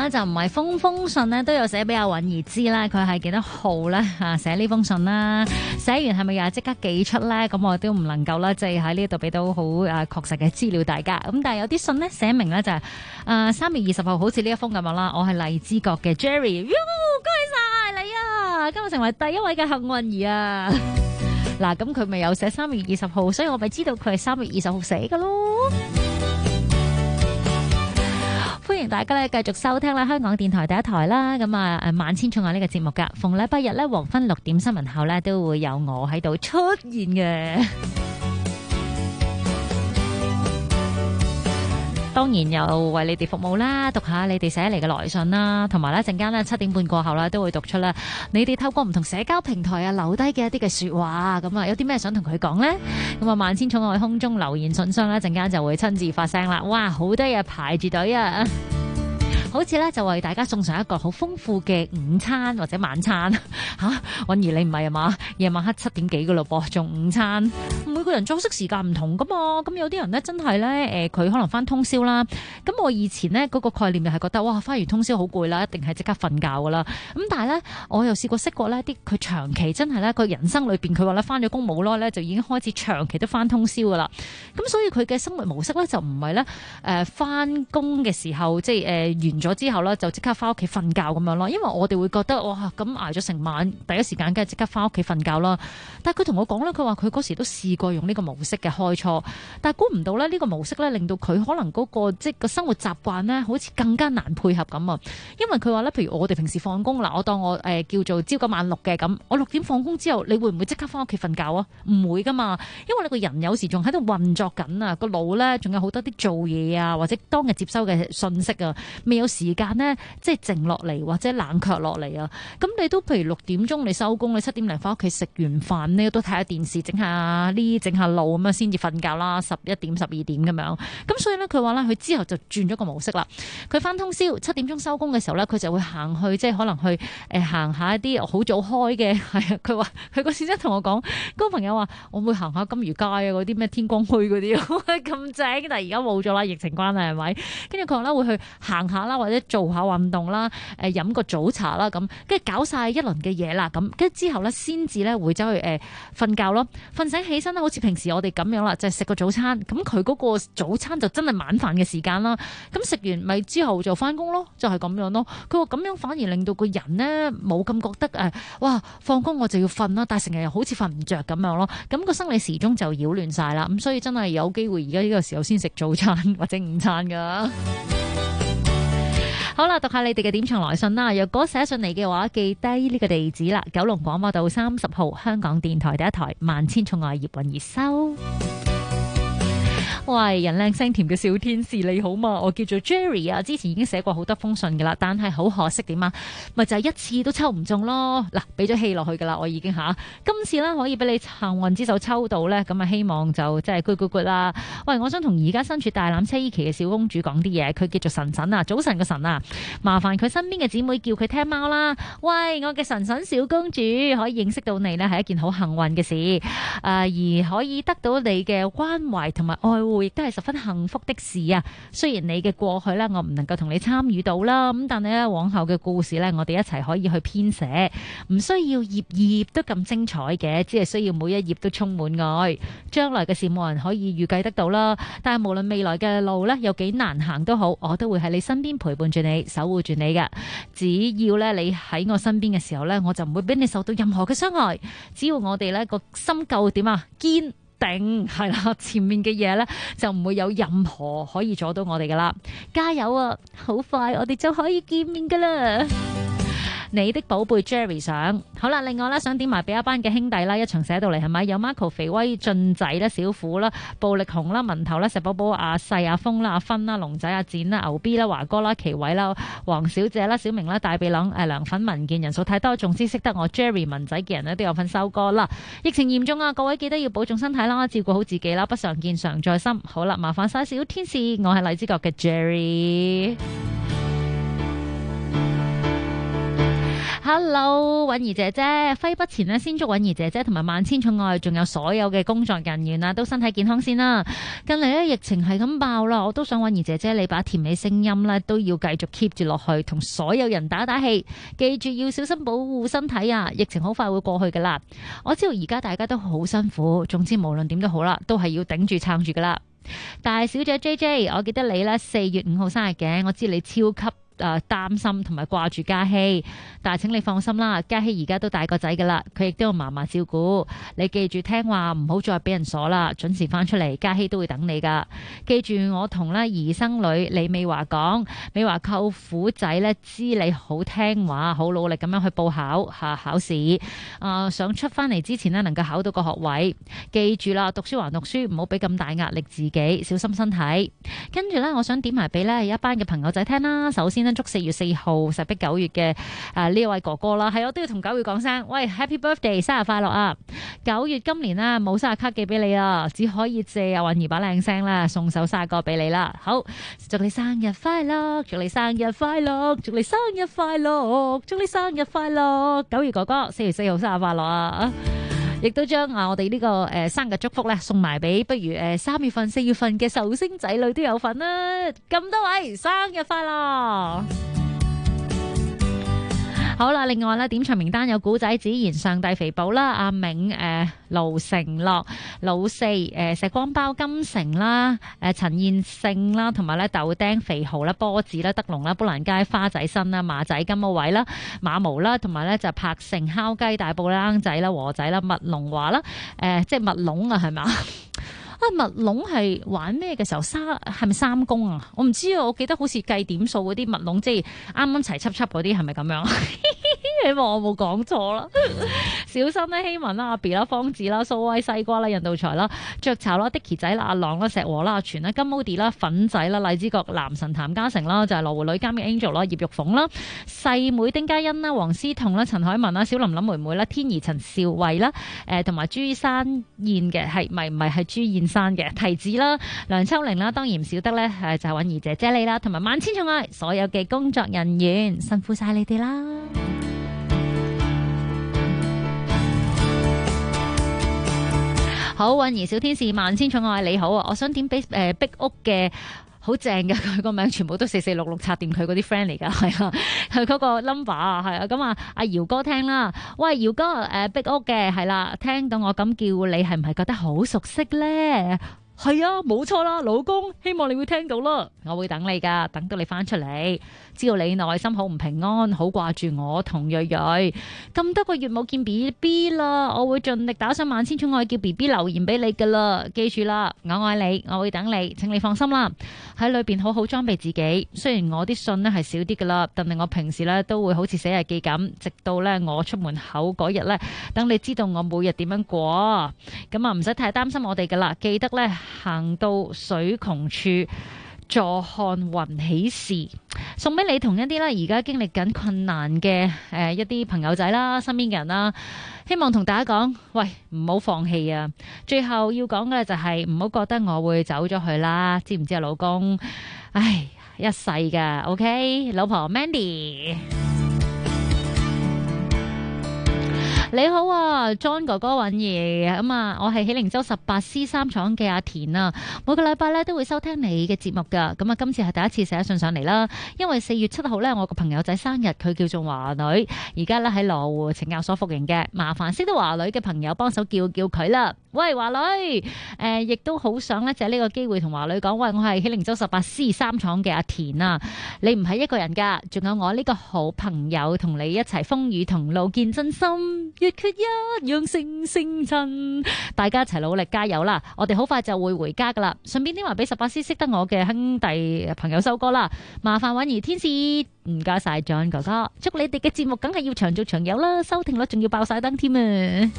咧就唔係封信咧都有寫俾阿允兒知啦，佢係幾多號咧寫呢封信啦，寫完係咪又即刻寄出咧？咁我都唔能夠啦，即係喺呢度俾到好確實嘅資料大家。咁但係有啲信咧寫明咧就係3月20號，好似呢一封咁樣啦。我係荔枝角嘅 Jerry， 恭喜晒你啊！今日成為第一位嘅幸運兒啊！嗱，咁佢咪有寫3月20號，所以我咪知道佢係3月20號寫嘅咯。歡迎大家咧繼續收聽啦，香港電台第一台啦，咁萬千寵愛呢個節目噶，逢禮拜日咧黃昏6點新聞後咧都會有我喺度出現嘅。當然又為你哋服務啦，讀下你哋寫嚟嘅來信啦，同埋咧陣間咧7點半過後啦都會讀出啦，你哋透過唔同社交平台啊留低嘅一啲嘅說話，咁有啲咩想同佢講呢？咁萬千寵愛空中留言信箱咧陣間就會親自發聲啦。哇，好多嘢排住隊啊！好似咧就為大家送上一個好豐富嘅午餐或者晚餐吓，允兒你唔係啊嘛？夜晚黑7點幾噶咯噃，仲午餐，每個人作息時間唔同噶嘛，咁有啲人咧真係咧佢可能翻通宵啦，咁我以前咧嗰個概念就係覺得哇，翻完通宵好攰啦，一定係即刻瞓覺噶啦，咁但係咧我又試過識過咧啲佢長期真係咧個人生裏邊佢話咧翻咗工冇耐咧就已經開始長期都翻通宵噶啦，咁所以佢嘅生活模式咧就唔係咧翻工嘅時候即係完咗之後咧就即刻翻屋企瞓覺咁樣咯，因為我哋會覺得哇咁捱咗成晚，第一時間梗係即刻翻屋企瞓覺啦。但係佢同我講咧，佢話佢嗰時都試過用呢個模式嘅開初，但係估唔到咧呢個模式咧令到佢可能嗰個即係個生活習慣咧好似更加難配合咁啊。因為佢話咧，譬如我哋平時放工嗱，我當我叫做朝9晚6嘅咁，我6點放工之後，你會唔會即刻翻屋企瞓覺啊？唔會噶嘛，因為你個人有時仲喺度運作緊啊，個腦咧仲有好多啲做嘢啊，或者當日接收嘅信息啊，未有時間呢，即係靜落嚟或者冷卻落嚟啊！咁你都譬如6點鐘你收工，你7點零翻屋企食完飯呢，都睇下電視，整下路咁樣先至瞓覺啦，11點12點咁樣。咁所以呢，佢話咧，佢之後就轉咗個模式啦。佢翻通宵7點鐘收工嘅時候呢，佢就會行去即係可能去行下一啲好早開嘅係啊。佢話佢嗰時真係同我講，嗰個朋友話我會行下金魚街啊，嗰啲咩天光墟嗰啲咁正，但係而家冇咗啦，疫情關係係咪？跟住佢話咧會去行下啦，或者做下運動啦，飲個早茶啦，咁跟住搞晒一輪嘅嘢啦，咁跟住之後咧，先至咧會走去瞓覺咯。瞓醒起身咧，好似平時我哋咁樣啦，就係食個早餐。咁佢嗰個早餐就真係晚飯嘅時間啦。咁食完咪之後就翻工咯，就係咁樣咯。佢話咁樣反而令到個人咧冇咁覺得哇放工我就要瞓啦，但係成日又好似瞓唔着咁樣咯。咁個生理時鐘就擾亂晒啦。咁所以真係有機會而家呢個時候先食早餐或者午餐噶。好啦，讀下你哋嘅點唱來信啦。若果寫信嚟嘅話，記低呢個地址啦。九龍廣播道30號，香港電台第一台，萬千寵愛葉韻儀收。喂，人靚聲甜嘅小天使你好嘛？我叫做 Jerry 啊，之前已經寫過好多封信噶啦，但係好可惜點啊？咪就係一次都抽唔中咯。嗱，俾咗氣落去噶啦，我已經吓。今次咧可以俾你幸運之手抽到咧，咁啊希望就真係 good 啦。喂，我想同而家身處大欖車衣旗嘅小公主講啲嘢，佢叫做神神啊，早晨個神啊，麻煩佢身邊嘅姊妹叫佢聽貓啦。喂，我嘅神神小公主可以認識到你呢係一件好幸運嘅事，而可以得到你嘅關懷同埋愛護，亦都係十分幸福的事啊！雖然你嘅過去呢，我唔能夠同你參與到啦，咁但係咧往後嘅故事呢，我哋一齊可以去編寫，唔需要頁頁都咁精彩嘅，只係需要每一頁都充滿愛。將來嘅事冇人可以預計得到啦，但係無論未來嘅路呢，有幾難行都好，我都會喺你身邊陪伴住你，守護住你嘅。只要呢，你喺我身邊嘅時候呢，我就唔會俾你受到任何嘅傷害。只要我哋呢個心夠點啊，堅定係啦，前面嘅嘢呢，就唔會有任何可以阻到我哋噶啦。加油啊！好快我哋就可以見面噶啦。你的寶貝 Jerry 上好啦，另外咧想點埋俾一班嘅兄弟啦，一場寫到嚟係咪？有 Marco 肥威俊仔啦、小虎啦、暴力雄啦、文頭啦、石寶寶、阿細、阿峰啦、阿芬啦、龍仔、阿展啦、牛 B 啦、華哥啦、奇偉啦、黃小姐啦、小明啦、大鼻朗、涼粉文件，人數太多，總之識得我 Jerry 文仔嘅人呢都有份收歌啦。疫情嚴重啊，各位記得要保重身體啦，照顧好自己啦，不常見常在心。好啦，麻煩晒小天使，我係荔枝角嘅 Jerry。 Hello， 允兒姐姐，揮筆前呢，先祝允兒姐姐同埋萬千寵愛，仲有所有嘅工作人員啊，都身體健康先啦。近嚟呢，疫情係咁爆啦，我都想允兒姐姐你把甜美聲音呢，都要繼續 keep 住落去，同所有人打打氣，記住要小心保護身體啊！疫情好快會過去噶啦。我知道而家大家都好辛苦，總之無論點都好啦，都係要頂住撐住噶啦。大小姐 JJ， 我記得你呢4月5號生日嘅，我知你超級擔心同埋掛住嘉希，但係請你放心啦，嘉希而家都大個仔噶啦，佢亦都要嫲嫲照顧。你記住聽話，唔好再俾人鎖啦，準時翻出嚟，嘉希都會等你噶。記住我同咧兒生女李美華講，美華舅父仔咧知你好聽話，好努力咁樣去報考試，想出翻嚟之前呢，能夠考到個學位。記住啦，讀書還讀書，唔好俾咁大壓力自己，小心身體。跟住呢，我想點埋俾呢一班嘅朋友仔聽啦。首先祝4月4號實逼9月嘅呢位哥哥啦，係我都要同9月講聲，喂 Happy Birthday， 生日快樂啊！9月今年呢冇生日卡寄俾你啦，只可以借阿允兒把靚聲啦，送首生日歌俾你啦。好，祝你生日快樂，祝你生日快樂，祝你生日快樂，祝你生日快樂！9月哥哥4月4號生日快樂啊！亦都將我哋呢個生日祝福咧送埋俾，不如3月份4月份嘅壽星仔女都有份啦！咁多位生日快樂！好啦，另外咧點唱名單有古仔子言上帝肥寶啦，阿銘盧成樂老四石光包金城啦，陳燕勝啦，同埋咧豆丁肥豪啦，波子啦，德龍啦，砵蘭街花仔新啦，馬仔金毛位啦，馬毛啦，同埋咧就柏城烤雞大埔冷仔啦，和仔啦，麥龍華啦，即係麥龍啊，係咪？麥龍係玩咩嘅時候？係咪三公啊？我唔知啊，我記得好似計點數嗰啲麥龍，即係啱啱齊輯輯嗰啲，係咪咁樣？希望我冇講錯啦。小心咧，希文啦，阿 B 啦，方子啦，蘇威西瓜啦，印度財啦，雀巢啦，Dicky 仔啦，阿朗啦，石和啦，阿全啦，金毛迪啦，粉仔啦，荔枝角男神譚家成啦，就係羅湖女監嘅 Angel 啦，葉玉鳳啦，細妹丁嘉欣啦，黃思彤啦，陳海文啦，小林林妹妹啦，天怡陳少慧啦，同埋朱山燕嘅係唔係朱燕山嘅提子啦，梁秋玲啦，當然唔少得咧，就係允兒姐姐你啦，同埋萬千寵愛所有嘅工作人員，辛苦晒你哋啦！好，允兒小天使萬千寵愛你好啊！我想點俾壁屋嘅好正嘅，佢個名全部都4466拆掂佢嗰啲 friend 嚟㗎，係啊，佢嗰個 number 啊，係啊，咁啊，阿姚哥聽啦，喂，姚哥壁屋嘅係啦，聽到我咁叫你係唔係覺得好熟悉咧？係啊，冇錯啦，老公，希望你會聽到啦，我會等你噶，等到你翻出嚟，知道你內心好唔平安，好掛住我同瑞瑞，咁多個月冇見 BB 啦，我會盡力打上萬千寵愛叫 BB 留言俾你噶啦，記住啦，我愛你，我會等你，請你放心啦，喺裏邊好好裝備自己。雖然我啲信呢係少啲噶啦，但係我平時呢都會好似寫日記咁，直到呢我出門口嗰日呢，等你知道我每日點樣過，咁啊唔使太擔心我哋噶啦，記得呢。行到水窮處，坐看雲起時，送俾你同一啲啦，而家經歷緊困難嘅一啲朋友仔啦，身邊嘅人啦，希望同大家講，喂，唔好放棄啊！最後要講嘅就係唔好覺得我會走咗去啦，知唔知啊，老公？唉，一世噶 ，OK， 老婆 Mandy。你好啊 John 哥哥允兒咁啊，我係喜靈洲18C3廠嘅阿田啊，每個禮拜咧都會收聽你嘅節目噶，咁啊今次係第一次寫信上嚟啦，因為4月7號咧我個朋友仔生日，佢叫做華女，而家咧喺羅湖懲教所服刑嘅，麻煩識得華女嘅朋友幫手叫佢啦。喂，華女，亦都好想咧借呢個機會同華女講，喂，我係喜靈洲18C3廠嘅阿田啊，你唔係一個人噶，仲有我呢個好朋友同你一齊風雨同路見真心。越缺一樣星星塵，大家一齊努力加油啦！我哋好快就會回家噶啦，順便啲話俾18C識得我嘅兄弟朋友收歌啦，麻煩允兒天使，唔該晒 John 哥哥，祝你哋嘅節目梗係要長做長有啦，收聽率仲要爆晒燈添啊！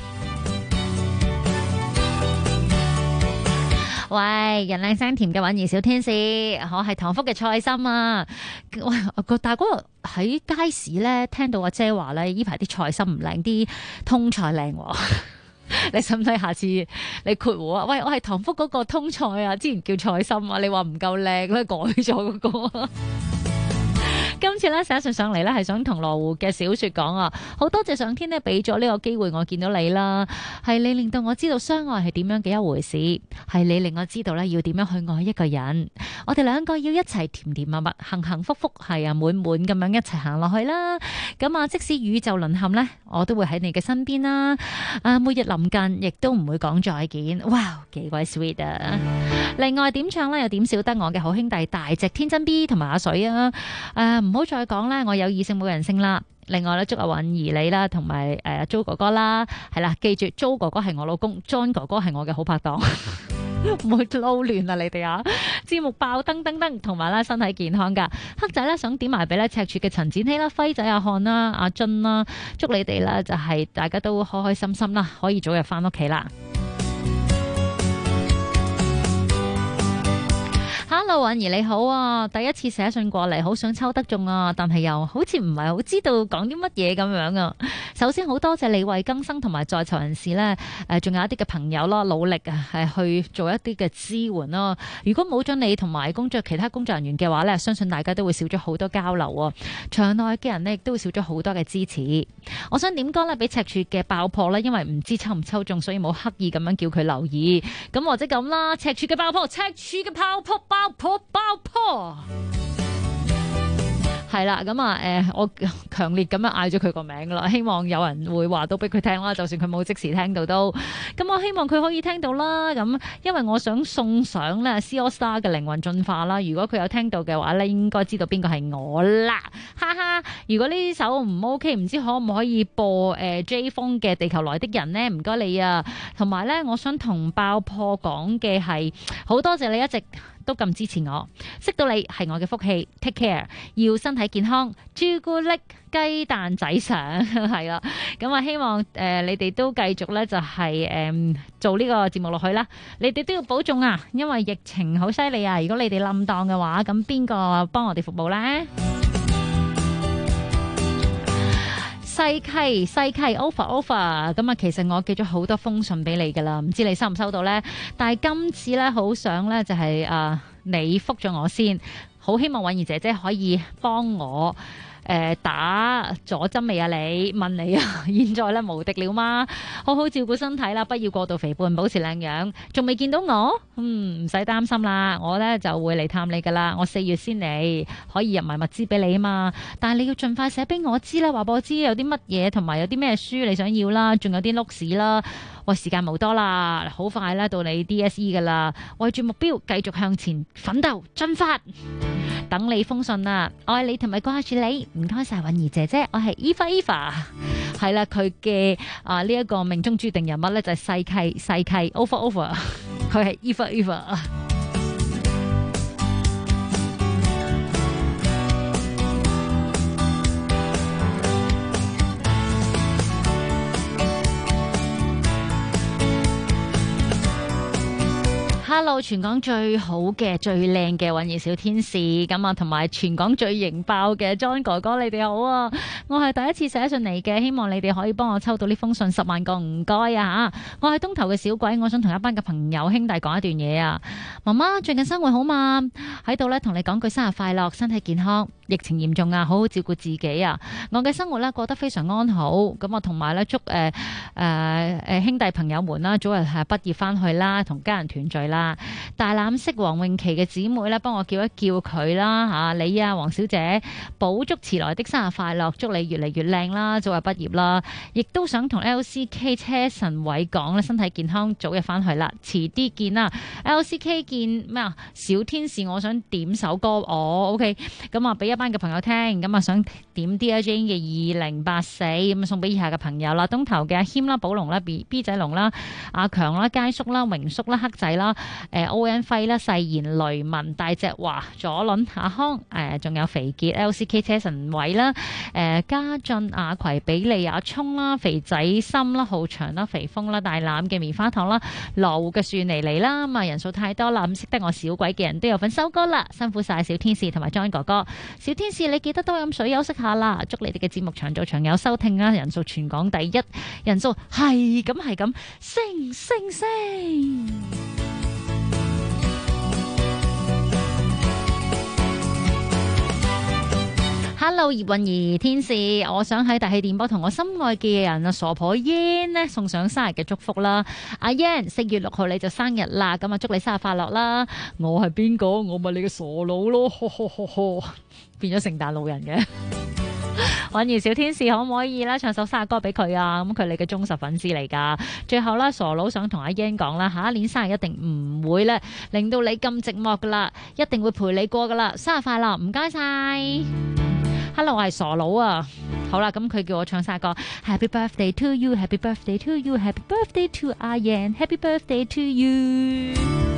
喂，人靚聲甜嘅允兒小天使，我係唐福嘅蔡心啊！喂，個大哥喺街市咧，聽到阿姐話咧，依排啲菜心唔靚，啲通菜靚喎。你使唔使下次你括弧啊？喂，我係唐福嗰個通菜啊，之前叫菜心啊，你話唔夠靚，咧改咗嗰個。 今次咧寫信上嚟咧係想同羅湖嘅小雪講啊，好多謝上天呢俾咗呢個機會我見到你啦，係你令到我知道相愛係點樣嘅一回事，係你令我知道咧要點樣去愛一個人，我哋兩個要一齊甜甜蜜蜜、幸幸福福，係啊滿滿咁樣一齊行落去啦。咁啊，即使宇宙淪陷呢，我都會喺你嘅身邊啦。每日臨近亦都唔會講再見。哇，幾鬼 sweet 啊！另外點唱呢？又點少得我嘅好兄弟大隻天真 B 同埋阿水啊！唔好再講啦，我有異性冇人性啦。另外咧，祝阿韻兒你啦，同埋Jo 哥哥啦，係啦，記住 Jo 哥哥係我老公 ，John 哥哥係我嘅好拍檔，唔好撈亂啦你哋啊！節目爆燈燈燈，同埋啦身體健康噶。黑仔咧想點埋俾咧赤柱嘅陳展希啦、輝仔阿漢啦、阿俊啦，祝你哋啦就係大家都開開心心啦，可以早日翻屋企啦。Hello， 韻兒你好啊！第一次寫信過嚟，好想抽得中啊，但係又好似唔係好知道講啲乜嘢咁樣啊。首先好多謝李慧更生同埋在囚人士呢，仲有一啲嘅朋友咯，努力啊，係去做一啲嘅支援咯。如果冇咗你同埋其他工作人員嘅話呢，相信大家都會少咗好多交流啊。場內嘅人呢，亦都會少咗好多嘅支持。我想點歌呢，俾赤柱嘅爆破呢，因為唔知抽唔抽中，所以冇刻意咁樣叫佢留意。咁或者咁啦，赤柱嘅爆破，赤柱嘅爆破。爆破係啦，咁我強烈咁樣嗌咗佢個名啦，希望有人會話到俾佢聽啦，就算佢冇即時聽到都，咁我希望佢可以聽到啦。咁因為我想送上咧 C AllStar 嘅靈魂進化啦，如果佢有聽到嘅話咧，應該知道邊個係我啦，哈哈！如果呢首唔 OK， 唔知可唔可以播J 風嘅地球來的人呢？唔該你啊，同埋咧，我想同爆破講嘅係，好多謝你一直都咁支持我，識到你係我嘅福氣 ，take care， 要身體健康，朱古力雞蛋仔上係啦，咁啊希望你哋都繼續咧就係做呢個節目落去啦，你哋都要保重啊，因為疫情好犀利啊，如果你哋冧檔嘅話，咁邊個幫我哋服務咧？西溪 over， 咁啊，其實我寄咗好多封信俾你噶啦，唔知你收唔收到呢？但係今次呢，好想呢，就係你覆咗我先，好希望韻兒姐姐可以幫我打咗針未啊？你問你啊，現在咧無敵了嗎？好好照顧身體啦，不要過度肥胖，保持靚樣。仲未見到我？唔使擔心啦，我咧就會嚟探你噶啦。我4月先嚟，可以入埋物資俾你啊嘛。但係你要盡快寫俾我知啦，話俾我知有啲乜嘢，同埋有啲咩書你想要啦，仲有啲碌屎啦。喂，時間冇多啦，好快咧到你 DSE 噶啦，為住目標繼續向前奮鬥進發。等你封信啊！愛你同埋掛住你，唔該晒韻兒姐姐，我係 Eva， 係啦，佢嘅呢一個命中注定人物咧就係細契 over， 佢係 Eva。Hello， 全港最好嘅、最靚嘅韻兒小天使，咁啊，同埋全港最型爆嘅 John 哥哥，你哋好啊！我係第一次寫信嚟嘅，希望你哋可以幫我抽到呢封信，10萬個唔該啊！我係東頭嘅小鬼，我想同一班嘅朋友兄弟講一段嘢啊！媽媽最近生活好嘛？喺度咧同你講句生日快樂，身體健康。疫情嚴重啊，好好照顧自己啊！我嘅生活咧過得非常安好，咁啊同埋咧祝兄弟朋友們啦，早日係畢業翻去啦，同家人團聚啦。大欖式黃詠琪嘅姊妹咧，幫我叫一叫佢啦嚇，你啊黃小姐，補祝遲來的生日快樂，祝你越嚟越靚啦，早日畢業啦！亦都想同 LCK 車神偉講咧，身體健康，早日翻去啦，遲啲見啦！LCK 見咩啊？小天使，我想點首歌，OK， 咁啊俾一班嘅朋友聽，咁啊想點 Dear Jane 嘅2084，咁啊送俾以下嘅朋友啦，東頭嘅阿謙啦、寶龍啦、B 仔龍啦、阿強啦、佳叔啦、榮叔啦、黑仔啦、ON 輝啦、誓言雷文、大隻華、左輪、阿康，仲有肥傑、LCK 車神偉啦、家俊、阿葵、比利、阿聰啦、肥仔心啦、浩長啦、肥峰啦、大欖嘅棉花糖啦、流嘅樹妮妮啦，咁啊人數太多啦，咁識得我小鬼嘅人都有份收歌啦，辛苦晒小天使同埋 John 哥哥。小天使，你記得多飲水休息下啦，祝你哋嘅節目長做長有收聽啊！人數全港第一，人數係咁升。 Hello， 葉韻儀天使，我想喺大氣電波同我心愛嘅人啊傻婆燕呢送上生日嘅祝福啦。阿燕4月6號你就生日啦，咁啊祝你生日快樂啦。我係邊個？我咪你嘅傻佬咯，呵呵呵呵，變咗聖誕老人嘅。韻儀小天使可唔可以啦唱首生日歌俾佢啊？咁佢你嘅忠實粉絲嚟噶。最後啦，傻佬想同阿燕講啦，下一年生日一定唔會咧令到你咁寂寞噶啦，一定會陪你過噶啦。生日快樂，唔該晒。Hello， 我係傻佬啊。好啦，咁佢叫我唱生日歌 Happy birthday to you, Happy birthday to you, Happy birthday to 阿燕 Happy birthday to you。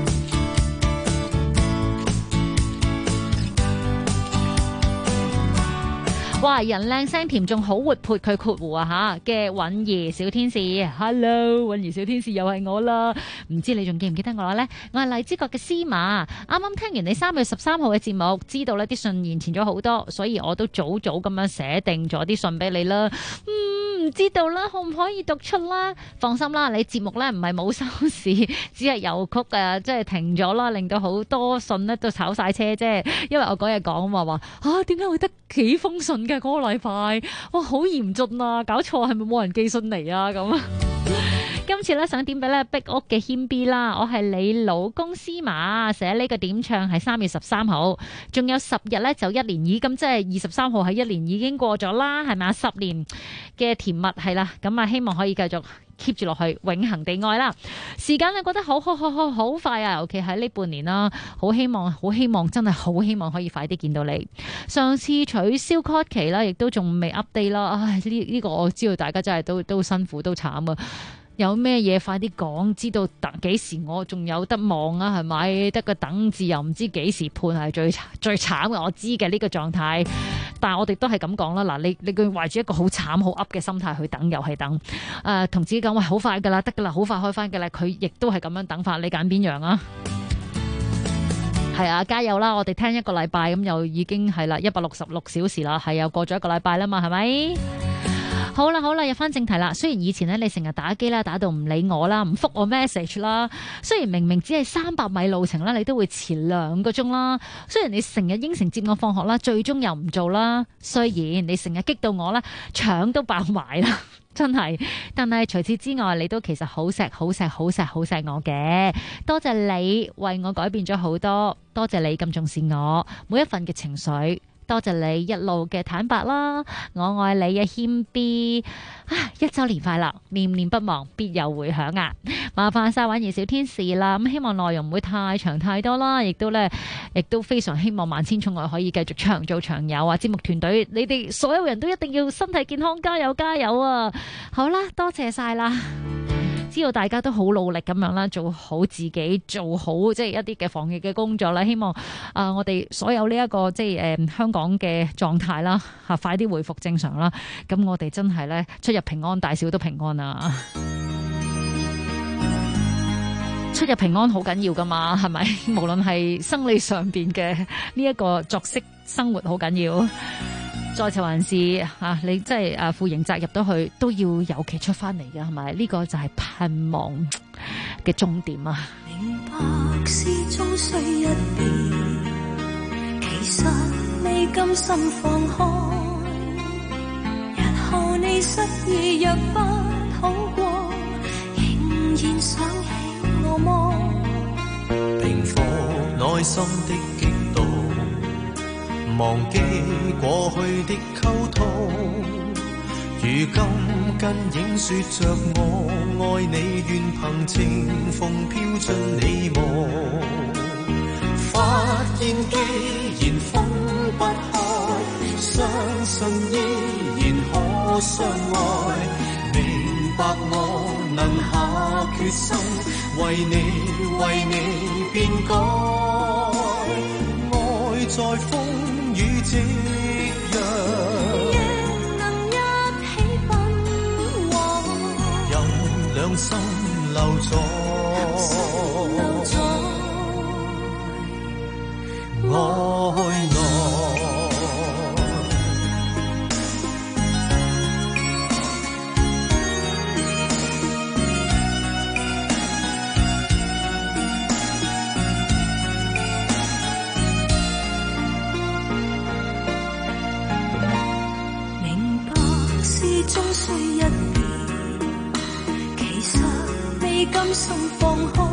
哇！人靚聲甜仲好活潑，佢括弧啊嚇嘅韻儀小天使 ，Hello， 韻儀小天使又係我啦。唔知你仲記唔記得我呢？我係荔枝角嘅司馬。啱啱聽完你3月13號嘅節目，知道呢啲信延遲咗好多，所以我都早咁樣寫定咗啲信俾你啦。唔知道啦，可唔可以讀出啦？放心啦，你節目呢唔係冇收視，只係郵曲即係停咗啦，令到好多信呢都炒晒車啫。因為我嗰日講話點解會得幾封信嘅嗰個禮拜？哇，好嚴峻啊！搞錯係咪冇人寄信嚟啊？咁今次咧想點俾咧壁屋嘅謙 B 啦，我係你老公司馬，寫呢個點唱係3月13號，仲有10日咧就1年已，咁即係23號係1年已經過咗啦，係咪啊？10年嘅甜蜜係啦，咁啊希望可以繼續 keep 住落去，永恆地愛啦。時間你覺得好快啊，尤其喺呢半年啦，好希望真係好希望可以快啲見到你。上次取消 court 期啦，亦都仲未 update 啦。唉，呢個我知道大家真係都辛苦都慘啊。有咩嘢快啲講，知道等幾時我仲有得望啊？係咪得個等字又唔知幾時判係最慘嘅？我知嘅呢個狀態，但係我哋都係咁講啦。嗱，你佢懷住一個好慘好噏嘅心態去等，又係等。同自己講，喂，好快噶啦，得噶啦，好快開翻噶啦。佢亦都係咁樣等法，你揀邊樣啊？係啊，加油啦！我哋聽1個禮拜咁，又已經係啦166小時啦，係又過咗1個禮拜啦嘛，係咪？好啦，入翻正題啦。雖然以前咧你成日打機啦，打到唔理我啦，唔覆我 message 啦。雖然明明只係300米路程啦，你都會遲2個鐘啦。雖然你成日應承接我放學啦，最終又唔做啦。雖然你成日激到我啦，腸都爆埋啦，真係。但係除此之外，你都其實好錫我嘅。多謝你為我改變咗好多，多謝你咁重視我每一份嘅情緒。多謝你一路嘅坦白啦，我愛你嘅謙 B， 1周年快樂，念念不忘，必有回響啊！麻煩晒韻儀小天使啦，咁希望內容唔會太長太多啦，亦都非常希望萬千寵愛可以繼續長做長有啊！節目團隊，你哋所有人都一定要身體健康，加油啊！好啦，多謝晒啦。知道大家都好努力咁樣啦，做好自己，做好即係一啲嘅防疫嘅工作啦。希望我哋所有呢一個即係香港嘅狀態啦快啲回復正常啦。咁我哋真係咧出入平安，大小都平安啊！出入平安好緊要噶嘛，係咪？無論係生理上邊嘅呢一個作息生活好緊要。在囚人士你真係負刑責入到去都要有期出翻嚟嘅，係咪？呢個就係盼望嘅終點啊！ 明白是終須一別，其實未甘心放開。日後你失意若不好過，仍然想起我麼？ 平復內心的激動，忘記過去的溝通，如今跟影說着我愛你，願憑情縫飄進你夢。發現既然分不開，相信依然可相愛。明白我能下決心，為你變改。愛在風雨夕陽，亦能一起奔往，任兩心留在愛內。 虛心放開，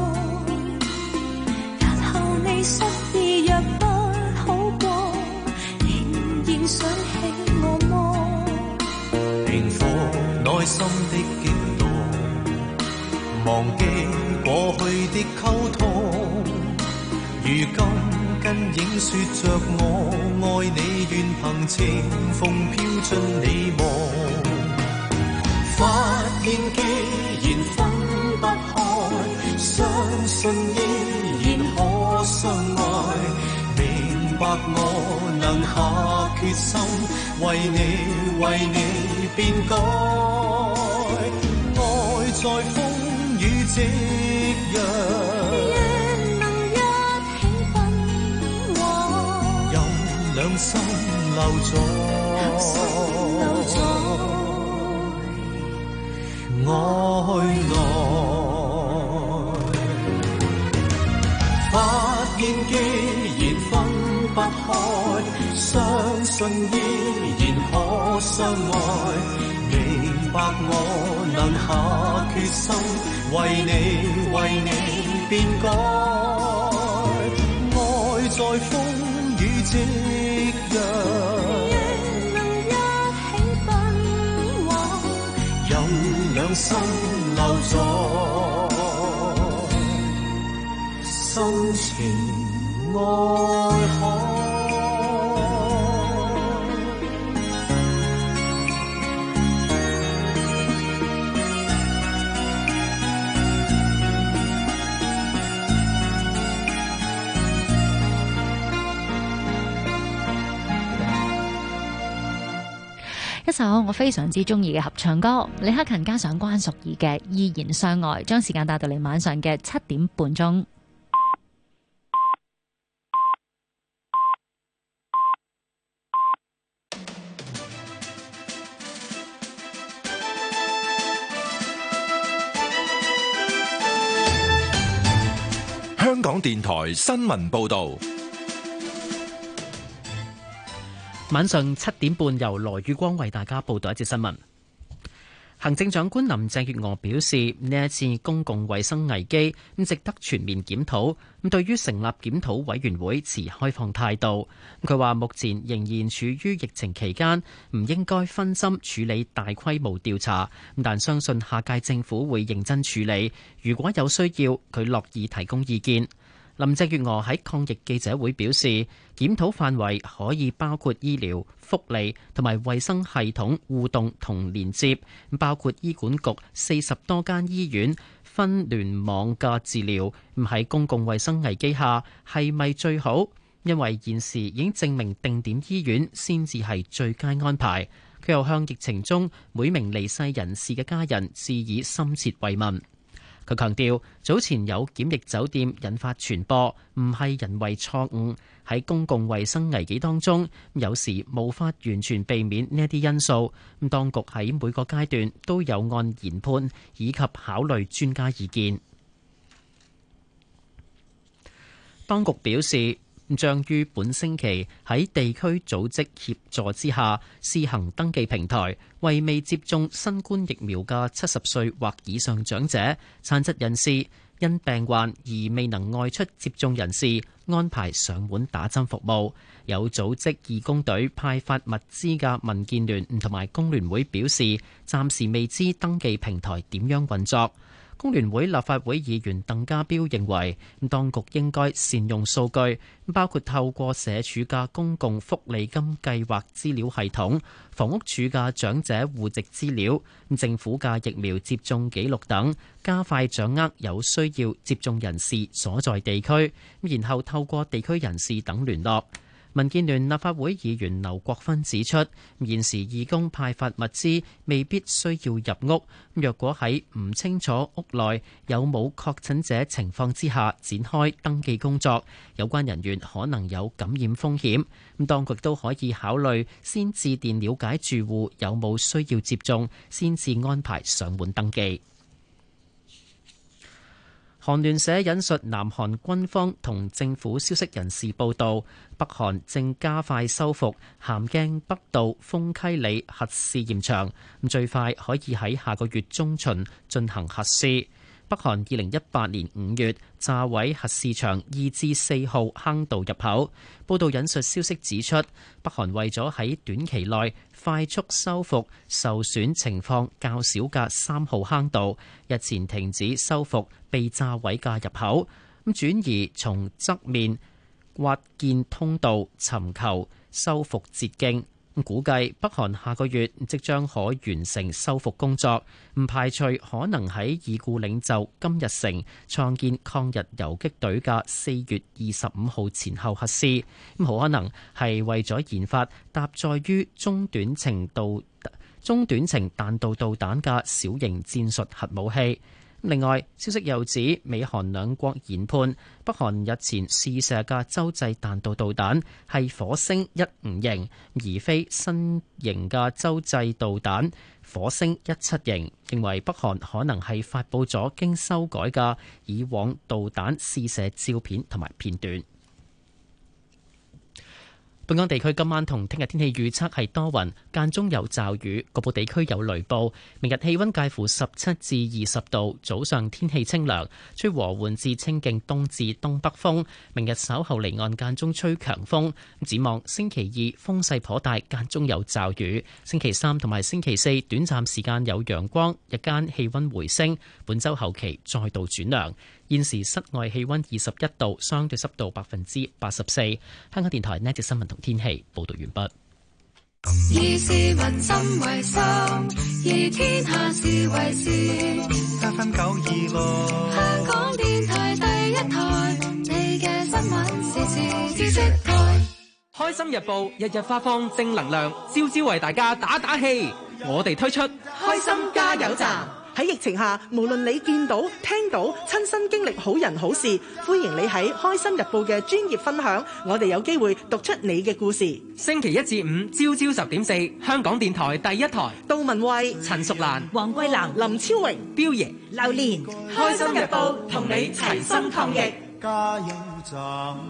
日後你失意若不好過，仍然想起我麼？平復內心的激動，忘記過去的溝通，如今跟影說着我愛你，願憑情風飄進你夢。發現既然分不開，相信依然可相愛，明白我能下決心，為你變改，愛在風雨夕陽， 若能一起分劃，任兩心留在愛內。發現既然分不開，相信依然可相愛，明白我能下決心，為你變改，愛在風雨夕陽，兩心留在深情愛海。 一首我非常之中意嘅合唱歌，李克勤加上關淑怡嘅《依然相愛》，將時間帶到嚟晚上嘅7點半鐘。 香港電台新聞報道。 晚上7點半，由羅宇光為大家報道一節新聞。行政長官林鄭月娥表示，呢一次公共衛生危機值得全面檢討。對於成立檢討委員會持開放態度。佢話目前仍然處於疫情期間，唔應該分心處理大規模調查。但相信下屆政府會認真處理。如果有需要，佢樂意提供意見。林鄭月娥喺抗疫記者會表示，檢討範圍可以包括醫療、福利同埋衛生系統互動同連接，包括醫管局40多間醫院分聯網嘅治療，喺公共衛生危機下係咪最好？因為現時已經證明定點醫院先至係最佳安排。佢又向疫情中每名離世人士嘅家人致以深切慰問。佢強調，早前有檢疫酒店引發傳播，唔係人為錯誤。喺公共衛生危機當中，有時無法完全避免呢一啲因素。當局喺每個階段都有按研判以及考慮專家意見。當局表示，將於本星期喺地區組織協助之下試行登記平台，為未接種新冠疫苗嘅70歲或以上長者、殘疾人士、因病患而未能外出接種人士安排上門打針服務。有組織義工隊派發物資嘅民建聯同埋工聯會表示，暫時未知登記平台點樣運作。工聯會立法會議員鄧家彪認為，當局應該善用數據，包括透過社署嘅公共福利金計劃資料系統、房屋署嘅長者戶籍資料、政府嘅疫苗接種記錄等，加快掌握有需要接種人士所在地區，然後透過地區人士等聯絡。民建聯立法會議員劉國勳指出，現時義工派發物資未必需要入屋，若果喺唔清楚屋內有冇確診者情況之下展開登記工作，有關人員可能有感染風險。當局都可以考慮先致電了解住戶有冇需要接種，先至安排上門登記。韓聯社引述南韓軍方同政府消息人士報道，北韓正加快修復咸鏡北道豐溪里核試驗場，最快可以喺下個月中旬進行核試。 北韓2018年5月炸毀核試場2至4號坑道入口。報道引述消息指出，北韓為咗喺短期內快速修復受損情況較少嘅3號坑道，日前停止修復被炸毀嘅入口，轉移從側面挖建通道，尋求修復捷徑。估計北韓下個月即將可完成修復工作，唔排除可能喺已故領袖金日成創建抗日游擊隊嘅4月25號前後核試，好可能係為咗研發搭載於中短程彈道導彈嘅小型戰術核武器。另外，消息又指美韓兩國研判北韓日前試射嘅洲際彈道導彈係火星15型，而非新型嘅洲際導彈火星17型，認為北韓可能係發佈咗經修改嘅以往導彈試射照片同埋片段。本港地區今晚同聽日天氣預測係多雲，間中有驟雨，局部地區有雷暴。明日氣溫介乎17至20度，早上天氣清涼，吹和緩至清勁東至東北風。明日稍後離岸間中吹強風。展望星期2風勢頗大，間中有驟雨。星期3同埋星期4短暫時間有陽光，日間氣溫回升。本週後期再度轉涼。現時室外氣溫21度，相對濕度84%。香港電台呢節新聞同天氣報道完畢。 以市民心為心，以天下事為事。FM926，香港電台第一台，你嘅新聞時事知識台。 開心日報日日發放正能量，朝朝為大家打打氣。我哋推出開心加油站。 喺疫情下，無論你見到、聽到、親身經歷好人好事，歡迎你喺《開心日報》嘅專頁分享，我哋有機會讀出你嘅故事。 星期1至5朝朝10.4，香港電台第一台。 杜文慧、 陳淑蘭、 黃桂蘭、林超榮、 標爺、 榴蓮，《開心日報》同你齊心抗疫。 加油站。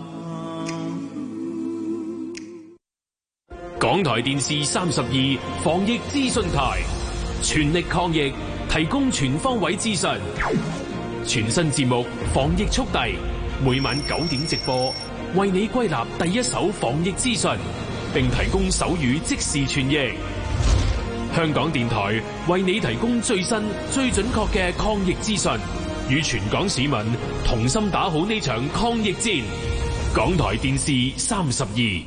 港台電視32防疫資訊台，全力抗疫，提供全方位資訊。全新節目防疫速遞，每晚9點直播，為你歸納第一手防疫資訊，並提供手語即時傳譯。香港電台為你提供最新最準確嘅抗疫資訊，與全港市民同心打好呢場抗疫戰。港台電視32。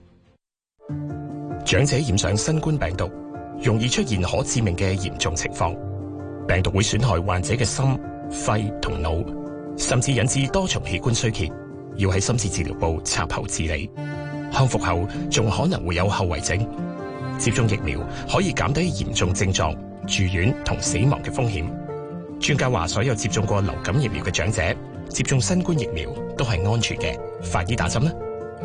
長者染上新冠病毒，容易出現可致命嘅嚴重情況。病毒會損害患者嘅心、肺同腦，甚至引致多重器官衰竭，要喺深切治療部插喉治理。康復後仲可能會有後遺症。接種疫苗可以減低嚴重症狀、住院同死亡嘅風險。專家話，所有接種過流感疫苗嘅長者接種新冠疫苗都係安全嘅，快啲打針啦！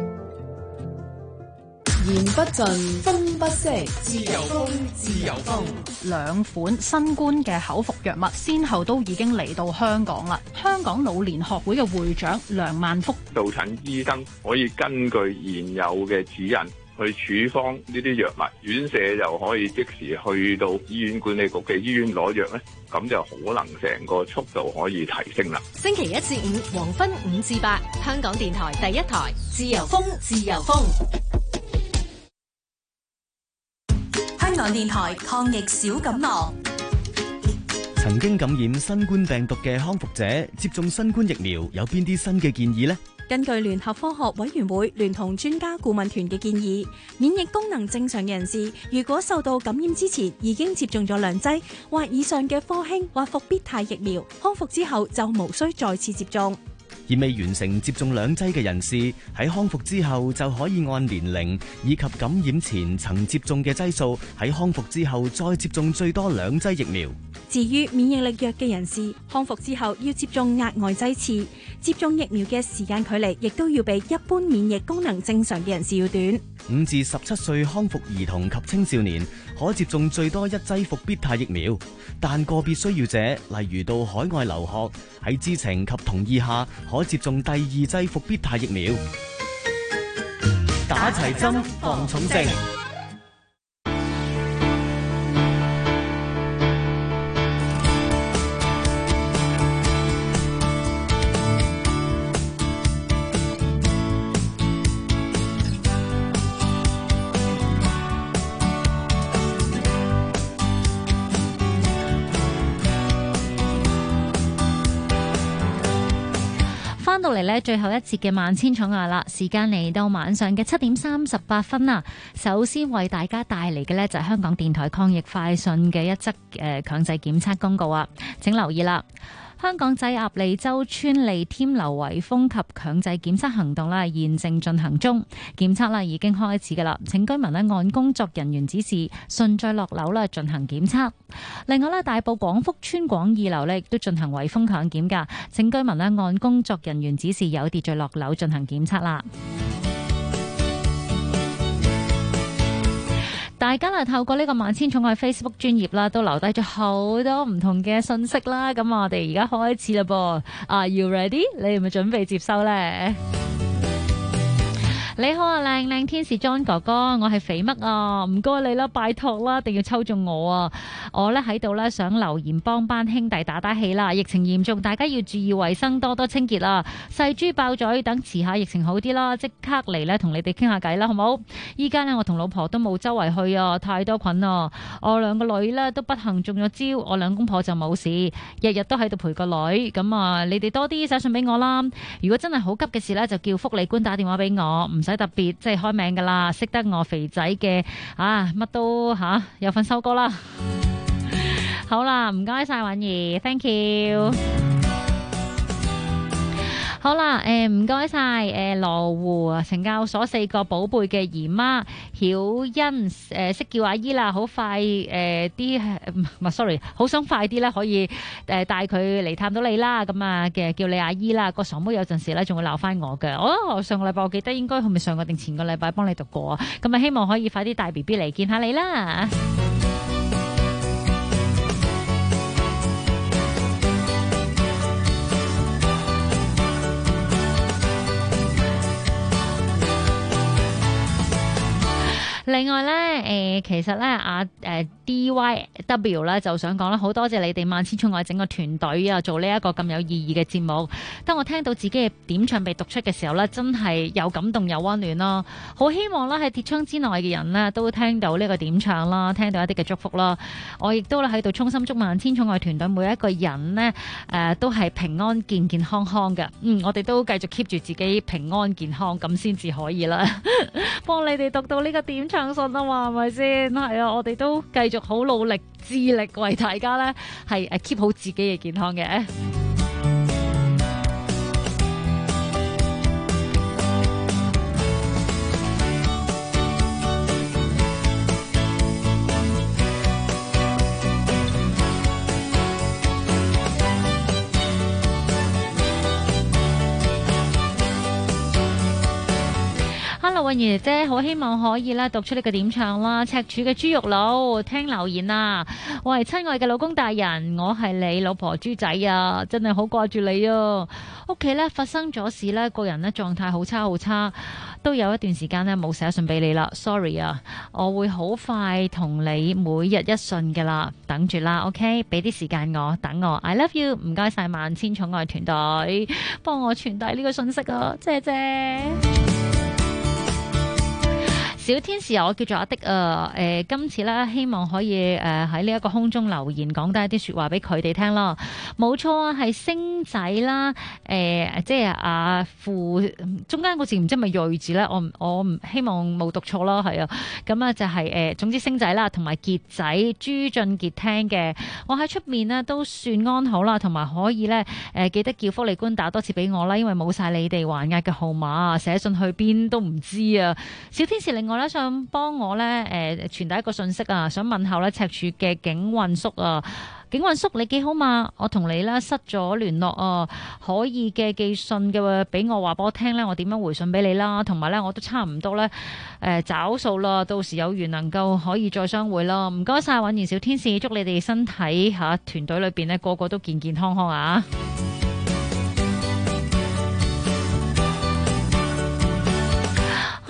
言不盡，風不息，自由風，自由風。 兩款新冠嘅口服藥物，先後都已經嚟到香港啦。香港老年學會嘅會長梁萬福， 導診醫生可以根據現有嘅指引去處方呢啲藥物，院舍又可以即時去到醫院管理局嘅醫院攞藥咧，咁就可能成個速度可以提升啦。 星期1至5黃昏5至8，香港電台第一台，自由風，自由風。香港電台抗疫小錦囊。 曾經感染新冠病毒嘅康復者接種新冠疫苗有邊啲新嘅建議呢？ 根據聯合科學委員會聯同專家顧問團嘅建議，免疫功能正常嘅人士，如果受到感染之前已經接種咗2劑或以上嘅科興或復必泰疫苗，康復之後就無需再次接種。 而未完成接種2劑嘅人士，喺康復之後就可以按年齡以及感染前曾接種嘅劑數，喺康復之後再接種最多2劑疫苗。 至於免疫力弱嘅人士，康復之後要接種額外劑次，接種疫苗嘅時間距離亦都要比一般免疫功能正常嘅人士要短。 5至17歲康復兒童及青少年可接種最多1劑復必泰疫苗，但個別需要者，例如到海外留學，喺知情及同意下可接種第2劑復必泰疫苗。打齊針防重症。 嚟呢，最後一節嘅萬千寵愛啦，時間嚟到晚上嘅7:38啦。首先為大家帶嚟嘅呢，就係香港電台抗疫快訊嘅一則強制檢測公告啊，請留意啦。香港仔鴨脷洲村利添樓圍封及強制檢測行動咧，現正進行中，檢測啦已經開始噶啦，請居民咧按工作人員指示順序落樓啦進行檢測。另外咧，大埔廣福村廣二樓咧亦都進行圍封強檢噶，請居民咧按工作人員指示有秩序落樓進行檢測啦。大家啦透過呢個萬千寵愛 Facebook 專頁啦，都留低咗好多唔同嘅信息啦。咁我哋而家開始啦噃。Are you ready？ 你係咪準備接收呢？你好啊，靚靚天使 John 哥哥，我係肥乜啊，唔該你啦，拜託啦，一定要抽中我啊！我咧喺度咧想留言幫班兄弟打打氣啦。疫情嚴重，大家要注意衛生，多多清潔啦。細豬爆嘴，等遲下疫情好啲啦，即刻嚟咧同你哋傾下偈啦，好冇？依家呢，我同老婆都冇周圍去啊，太多菌啊！我兩個女呢都不幸中咗招，我兩公婆就冇事，日日都喺度陪個女。咁啊，你哋多啲寫信俾我啦。如果真係好急嘅事呢，就叫福利官打電話俾我，唔使特別即係開名噶啦，識得我肥仔嘅乜都有份收歌啦。好啦，唔該晒婉儀 ，thank you。好啦，唔該晒羅湖懲教所4個寶貝嘅姨媽曉欣，識叫阿姨啦，好快好想快啲咧可以帶佢嚟探到你啦，咁啊嘅叫你阿姨啦。個傻妹有陣時咧仲會鬧翻我嘅。上個禮拜我記得應該係咪上個定前個禮拜幫你讀過啊？咁啊希望可以快啲帶 BB 嚟見下你啦。另外咧，其實咧DYW 咧就想講啦，好多謝你哋萬千寵愛整個團隊啊，做呢一個咁有意義嘅節目。當我聽到自己嘅點唱被讀出嘅時候咧，真係有感動有溫暖咯。好希望咧喺鐵窗之內嘅人呢都聽到呢個點唱啦，聽到一啲嘅祝福啦。我亦都喺度衷心祝萬千寵愛團隊每一個人呢都係平安健健康康嘅。我哋都繼續 keep 住自己平安健康咁先至可以啦。幫你哋讀到呢個點唱信啊嘛，係咪先？係啊，我哋都繼續好努力致力為大家咧係keep 好自己嘅健康嘅。Hello， 韻兒姐姐，好希望可以咧讀出呢個點唱啦。赤柱嘅豬肉佬聽留言啊，喂，親愛嘅老公大人，我係你老婆豬仔啊，真係好掛住你啊。屋企咧發生咗事咧，個人咧狀態好差好差，都有一段時間咧冇寫信俾你啦 ，sorry 啊，我會好快同你每日一信噶啦，等住啦 ，OK， 俾啲時間我，等我 ，I love you， 唔該晒萬千寵愛團隊，幫我傳遞呢個信息啊，謝謝。小天使，我叫做阿迪啊，今次咧希望可以喺呢一個空中留言，講低一啲說話俾佢哋聽啦。冇錯啊，係星仔啦，即係阿父中間個字唔知係咪睿字咧，我唔希望冇讀錯啦，係啊，咁啊就係總之星仔啦，同埋傑仔朱俊傑聽嘅，我喺出面呢都算安好啦，同埋可以咧記得叫福利官打多次俾我啦，因為冇晒你哋還押嘅號碼，寫信去邊都唔知啊。小天使另外咧想幫我咧傳遞一個信息啊，想問候咧赤柱嘅景運叔啊，景運叔你幾好嘛？我同你咧失咗聯絡啊，可以嘅寄信嘅俾我話俾我聽咧，我點樣回信俾你啦？同埋咧我都差唔多咧找數啦，到時有緣能夠可以再相會啦。唔該晒韻兒小天使，祝你哋身體吓團隊裏邊咧個個都健健康康啊！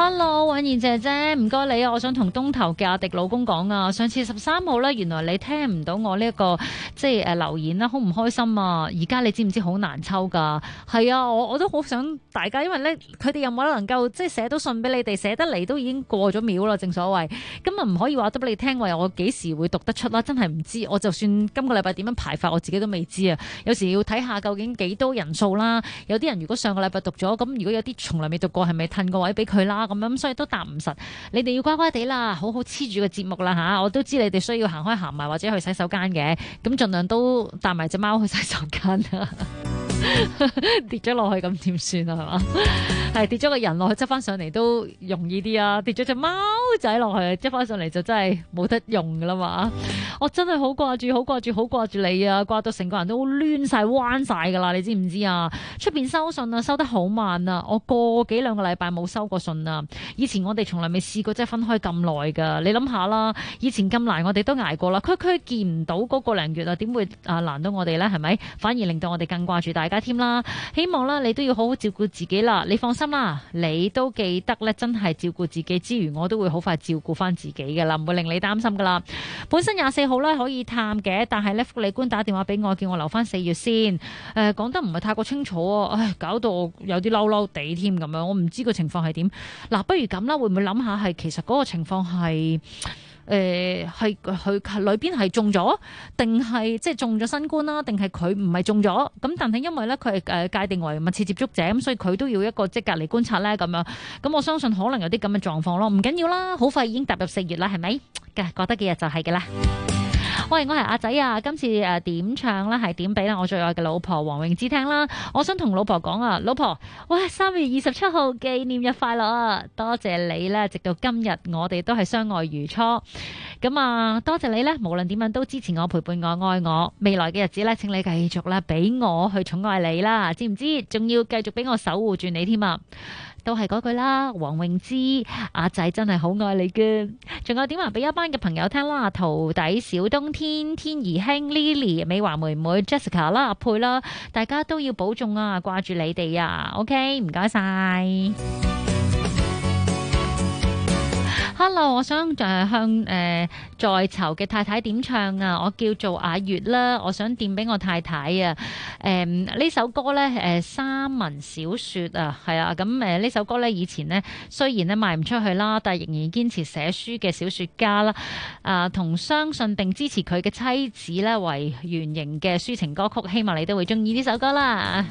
Hello， 允兒姐姐，唔該你啊，我想同東頭嘅阿迪老公講啊，上次13號咧，原來你聽唔到我呢、這個即係留言啦，好唔開心啊！而家你知唔知好難抽㗎？係啊，我都好想大家，因為咧佢哋又冇能夠即係寫到信俾你哋，寫得嚟都已經過咗秒啦，正所謂。今日唔可以話得俾你聽，話我幾時會讀得出啦，真係唔知。我就算今個禮拜點樣排法，我自己都未知啊。有時要睇下究竟幾多人數啦。有啲人如果上個禮拜讀咗，咁如果有啲從來未讀過，係咪褪個位俾佢啦？咁所以都答唔實，你哋要乖乖地啦，好好黐住個節目啦吓！我都知你哋需要行開行埋或者去洗手間嘅，咁盡量都帶埋隻貓去洗手間啊！跌咗落去咁點算啊？係嘛？係跌咗個人落去，執翻上嚟都容易啲啊！跌咗隻貓仔落去，執翻上嚟就真係冇得用噶啦嘛！我真係好掛住，好掛住，好掛住你啊！掛到成個人都亂晒、彎晒噶啦！你知唔知啊？出邊收信啊，收得好慢啊！我個幾兩個禮拜冇收過信啊！以前我哋從來未試過即係分開咁耐噶，你諗下啦！以前咁難我哋都捱過啦，區見唔到嗰個零月啊，點會難到我哋呢？係咪？反而令到我哋更掛住大家添啦！希望啦，你都要好好照顧自己啦！你放心啦，你都記得咧，真係照顧自己之餘，我都會好快照顧翻自己噶啦，唔會令你擔心噶啦。本身24號咧可以探嘅，但係咧福利官打電話俾我，叫我留翻4月先。講得唔係太過清楚啊，唉，搞到我有啲嬲嬲地添咁樣，我唔知個情況係點。嗱，不如咁啦，會唔會諗下係其實嗰個情況係係佢裏邊係中咗，定係即係中咗新冠啦，定係佢唔係中咗？咁但係因為咧佢係界定為密切接觸者，咁所以佢都要一個即隔離觀察咧咁樣。咁我相信可能有啲咁嘅狀況咯，唔緊要啦，好快已經踏入4月啦，係咪？過得幾日就係嘅啦。喂，我係阿仔啊！今次點唱啦，係點俾啦我最愛嘅老婆黃詠芝聽啦。我想同老婆講啊，老婆，喂，3月27號紀念日快樂啊！多謝你咧，直到今日我哋都係相愛如初。咁啊，多謝你咧，無論點樣都支持我、陪伴我、愛我。未來嘅日子咧，請你繼續咧俾我去寵愛你啦，知唔知？仲要繼續俾我守護住你添啊！都係嗰句啦，黃詠芝阿仔真係好愛你嘅。仲有點話俾一班嘅朋友聽啦，徒弟小冬天、天兒兄 Lily、美華妹妹 Jessica 啦、阿佩啦，大家都要保重啊，掛住你哋啊 OK， 唔該晒。Hello， 我想向在囚嘅太太點唱啊！我叫做阿月啦，我想點俾我太太啊。呢首歌呢，三文小說啊，係啊，咁呢首歌呢，以前呢，雖然呢賣唔出去啦，但係仍然堅持寫書嘅小說家啦，同相信並支持佢嘅妻子呢為原型嘅抒情歌曲，希望你都會中意呢首歌啦。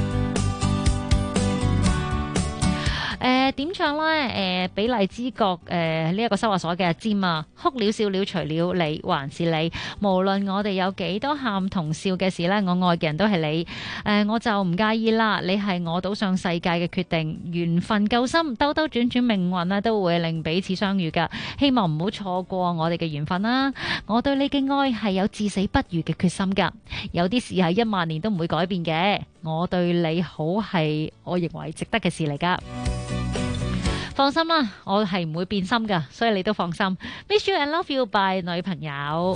點唱呢？比荔枝角呢一個收押所嘅尖啊，哭了笑了除了你還是你，無論我哋有幾多喊同笑嘅事呢，我愛嘅人都係你。我就唔介意啦，你係我賭上世界嘅決定，緣分夠深，兜兜轉轉命運呢都會令彼此相遇噶，希望唔好錯過我哋嘅緣分啦。我對你嘅愛係有至死不渝嘅決心噶，有啲事係10000年都唔會改變嘅，我對你好係我認為值得嘅事嚟噶。放心啦，我係唔會變心噶，所以你都放心。Miss you and love you by 女朋友。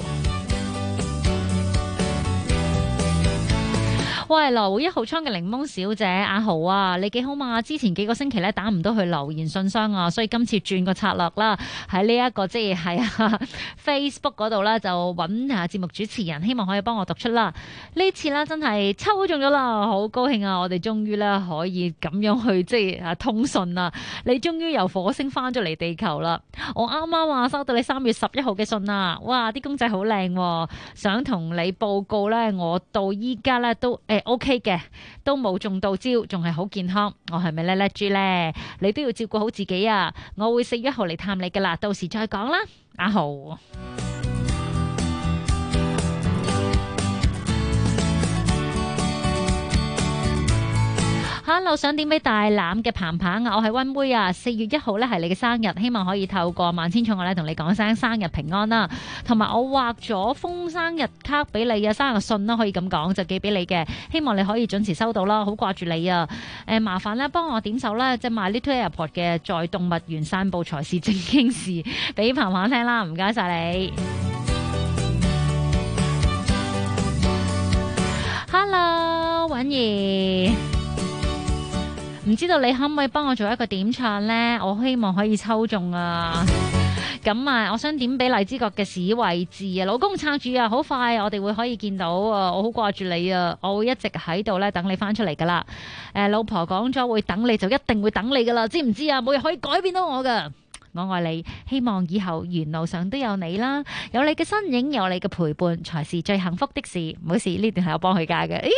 喂，羅湖1號倉嘅檸檬小姐阿豪啊，你幾好嘛？之前幾個星期咧打唔到去留言信箱啊，所以今次轉個策略啦，喺呢一個即係Facebook 嗰度咧就揾下節目主持人，希望可以幫我讀出啦。呢次咧真係抽中咗啦，好高興啊！我哋終於咧可以咁樣去即係通訊啦。你終於由火星翻咗嚟地球啦！我啱啱收到你3月11號嘅信啊，哇！啲公仔好靚，想同你報告咧，我到依家咧都OK 嘅，都冇中到招，仲係好健康。我係咪叻叻豬呢？你都要照顧好自己啊！我會4月1號嚟探你噶啦，到時再講啦，阿豪。Hello， 想點俾大欖嘅彭彭啊，我係溫妹啊，4月1號咧係你嘅生日，希望可以透過萬千寵愛咧同你講聲生日平安啦，同埋我畫咗封生日卡俾你嘅生日信啦，可以咁講就寄俾你嘅，希望你可以準時收到啦，好掛住你啊！麻煩咧幫我點首咧即係 My Little Airport 嘅在動物園散步才是正經事俾彭彭聽啦，唔該晒你。Hello， 允兒。 唔知道你可唔可以幫我做一個點唱呢？我希望可以抽中啊！咁啊，我想點俾荔枝角嘅史慧智啊，老公撐住啊，好快我哋會可以見到啊，我好掛住你啊，我會一直喺度咧等你翻出嚟噶啦。老婆講咗會等你，就一定會等你噶啦，知唔知啊？冇人可以改變到我噶。我愛你，希望以後沿路上都有你啦，有你嘅身影，有你嘅陪伴，才是最幸福的事。唔好意思，呢段係我幫佢加嘅。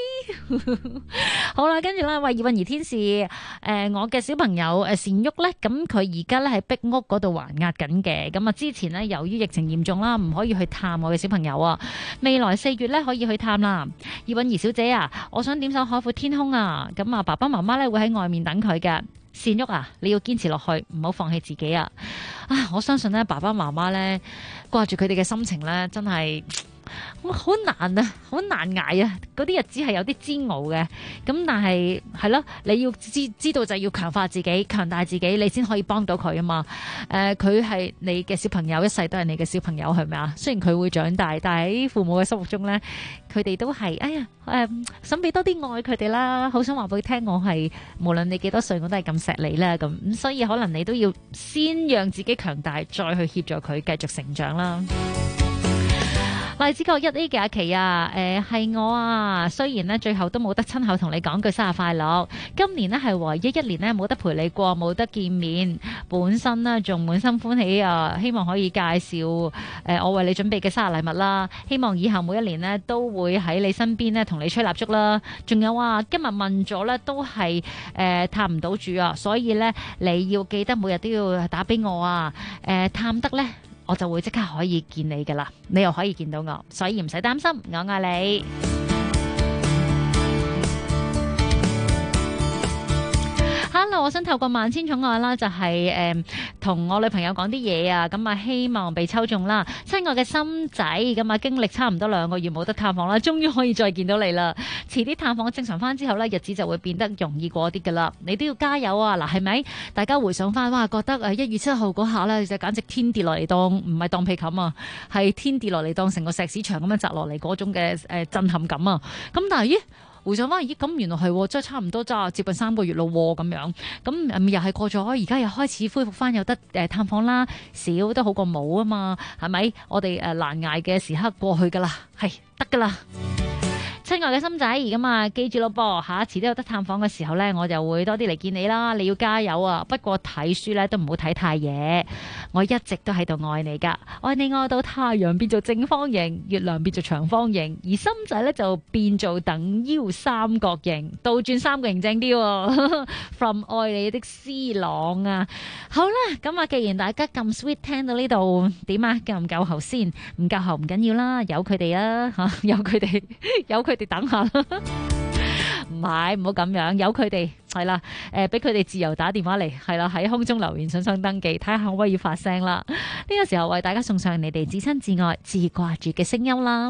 好啦，跟住咧，為葉韻儀天使，我嘅小朋友善旭咧，咁佢而家咧喺壁屋嗰度還押緊嘅。咁啊，之前呢，由於疫情嚴重啦，唔可以去探我嘅小朋友啊。未來4月咧可以去探啦。葉韻儀小姐啊，我想點首海闊天空啊。咁啊，爸爸媽媽咧會喺外面等佢嘅。善旭啊，你要堅持落去，唔好放棄自己啊！我相信咧，爸爸媽媽咧掛住佢哋嘅心情咧，真係好難啊，好難捱啊！嗰啲日子係有啲煎熬嘅，咁但係係咯，你要知道就係要強化自己，強大自己，你先可以幫到佢啊嘛！佢係你嘅小朋友，一世都係你嘅小朋友，係咪啊？雖然佢會長大，但係喺父母嘅心目中咧，佢哋都係想俾多啲愛佢哋啦，好想話俾佢聽，我係無論你幾多歲，我都係咁錫你啦，咁所以可能你都要先讓自己強大，再去協助佢繼續成長啦。荔枝角1A 嘅阿琪啊，係我啊，雖然呢最後都冇得親口同你講句生日快樂，今年呢係唯一1年呢冇得陪你過，冇得見面，本身呢仲滿心歡喜啊，希望可以介紹我為你準備嘅生日禮物啦，希望以後每一年呢都會喺你身邊呢同你吹蠟燭啦，仲有啊，今日問咗呢都係探唔到住啊，所以呢你要記得每日都要打俾我啊，探得呢我就會即刻可以見你噶啦，你又可以見到我，所以唔使擔心，我愛你。Hello， 我想透過萬千寵愛啦，就係同我女朋友講啲嘢啊，咁啊希望被抽中啦。親愛嘅心仔，咁啊經歷差唔多2個月冇得探訪啦，終於可以再見到你啦。遲啲探訪正常翻之後呢，日子就會變得容易過啲噶啦。你都要加油啊！嗱，係咪？大家回想翻，哇，覺得1月7號嗰下呢，就簡直天跌落嚟當唔係當被冚啊，係天跌落嚟當成個石屎牆咁樣砸落嚟嗰種嘅震撼感啊！咁但係咦？回想翻，咦咁原來係真係差唔多接近3個月咯咁樣，咁又係過咗，而家又開始恢復翻有得探訪啦，少都好過冇啊嘛，係咪？我哋難捱嘅時刻過去噶啦，係得噶啦。親愛嘅心仔，咁啊，記住咯噃，下一次都有得探訪嘅時候呢，我就會多啲嚟見你啦。你要加油啊！不過睇書呢都唔好睇太夜。我一直都喺度愛你噶，愛你愛到太陽變做正方形，月亮變做長方形，而心仔呢就變做等腰三角形，倒轉3個形正啲喎。From 愛你的 C 朗啊！好啦，咁啊，既然大家咁 sweet 聽到呢度，點啊？夠唔夠喉先？唔夠喉唔緊要啦，由佢哋啊嚇，由佢哋，由佢哋等下啦。唔係，唔好咁樣，由佢哋係啦，俾佢哋自由打電話嚟，係啦，喺空中留言信箱登記，睇下可唔可以發聲啦。呢個時候為大家送上你哋至親至愛至掛住嘅聲音啦。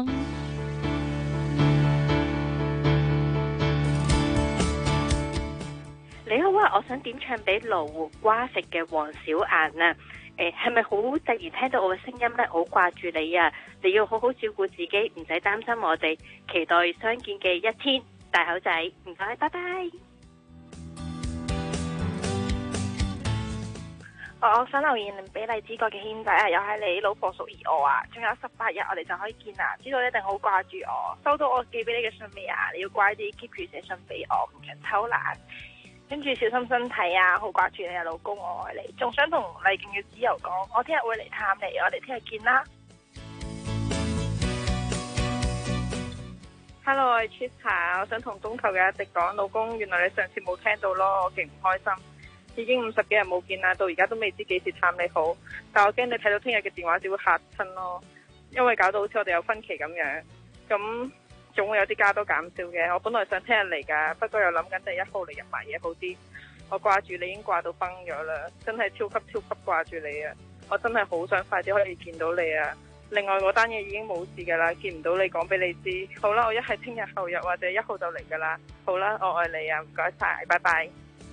你好啊，我想點唱俾羅湖瓜食嘅黃小嫻啊。係咪好突然聽到我嘅聲音呢？我好掛住你啊！你要好好照顧自己，唔使擔心我哋，期待相見嘅一天。大口仔，唔該，拜拜。我想留言俾荔枝角嘅軒仔啊，又係你老婆屬意我啊！仲有18日我哋就可以見啦，知道你一定好掛住我。收到我寄俾你嘅信未啊？你要乖啲 keep 住寫信俾我，唔准偷懶。跟住小心身體啊，好掛住你啊，老公，我愛你。仲想同麗勁嘅子柔講，我聽日會嚟探你，我哋聽日見啦。Hello， 我係 Chita， 我想同中球嘅阿迪講，老公，原來你上次冇聽到咯，我勁唔開心。已經50幾日冇見啦，到而家都未知幾時探你好，但我驚你睇到聽日嘅電話只會嚇親咯，因為搞到好似我哋有分歧咁樣，咁總會有啲加多減少嘅。我本來想聽日嚟噶，不過又諗緊第1號嚟入埋嘢好啲。我掛住你已經掛到崩咗啦，真係超級掛住你啊！我真係好想快啲可以見到你啊！另外嗰單嘢已經冇事噶啦，見唔到你講俾你知。好啦，我一係聽日後日或者1號就嚟噶啦。好啦，我愛你啊，唔該晒，拜拜。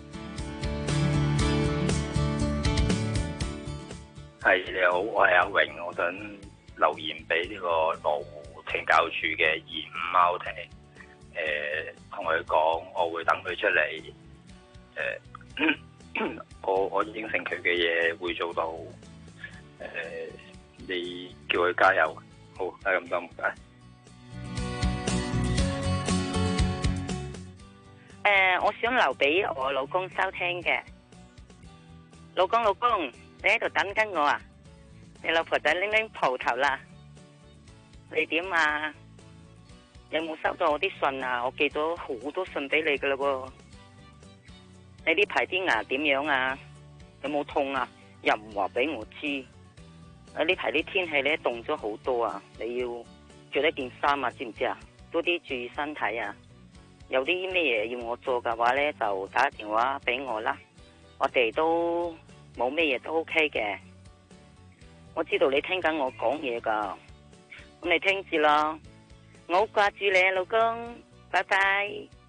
係，你好，我係阿榮，我想留言俾呢個羅湖懲教處嘅25貓艇，同佢講我會等佢出嚟， 我應承佢嘅嘢會做到，你叫佢加油，好，係咁多，唔該。 我想留俾我老公收聽嘅。老公，你喺度等緊我啊？你老婆仔拎拎蒲頭啦，你點啊？有冇收到我啲信啊？我寄咗好多信俾你噶啦喎。你呢排啲牙點樣啊？有冇痛啊？又唔話俾我知。呢排啲天氣咧凍咗好多啊，你要着一件衫啊，知唔知啊？多啲注意身體啊！有啲咩嘢要我做嘅話咧，就打電話俾我啦。我哋都冇咩嘢都 OK 嘅。我知道你聽緊我講嘢噶，咁你聽住啦。我好掛住你啊，老公，拜拜。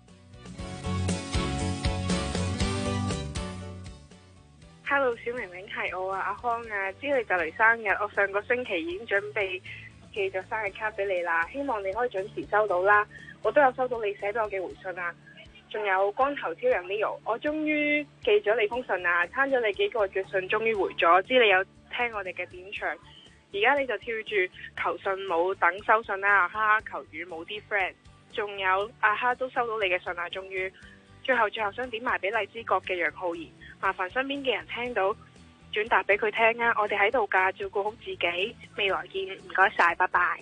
Hello， 小明明係我啊，阿康啊，知你就嚟生日，我上個星期已經準備寄咗生日卡俾你啦，希望你可以準時收到啦。我都有收到你寫俾我嘅回信啊，仲有光頭超人 Leo， 我終於寄咗你封信啊，撐咗你幾個月嘅信，終於回咗，知你有聽我哋嘅點唱，而家你就跳住求信冇等收信啦，阿哈求雨冇啲 friend， 仲有阿哈都收到你嘅信啊，終於。最後想點埋俾荔枝角嘅楊浩然，麻煩身邊嘅人聽到轉達俾佢聽啊！我哋喺度㗎，照顧好自己，未來見，唔該晒，拜拜。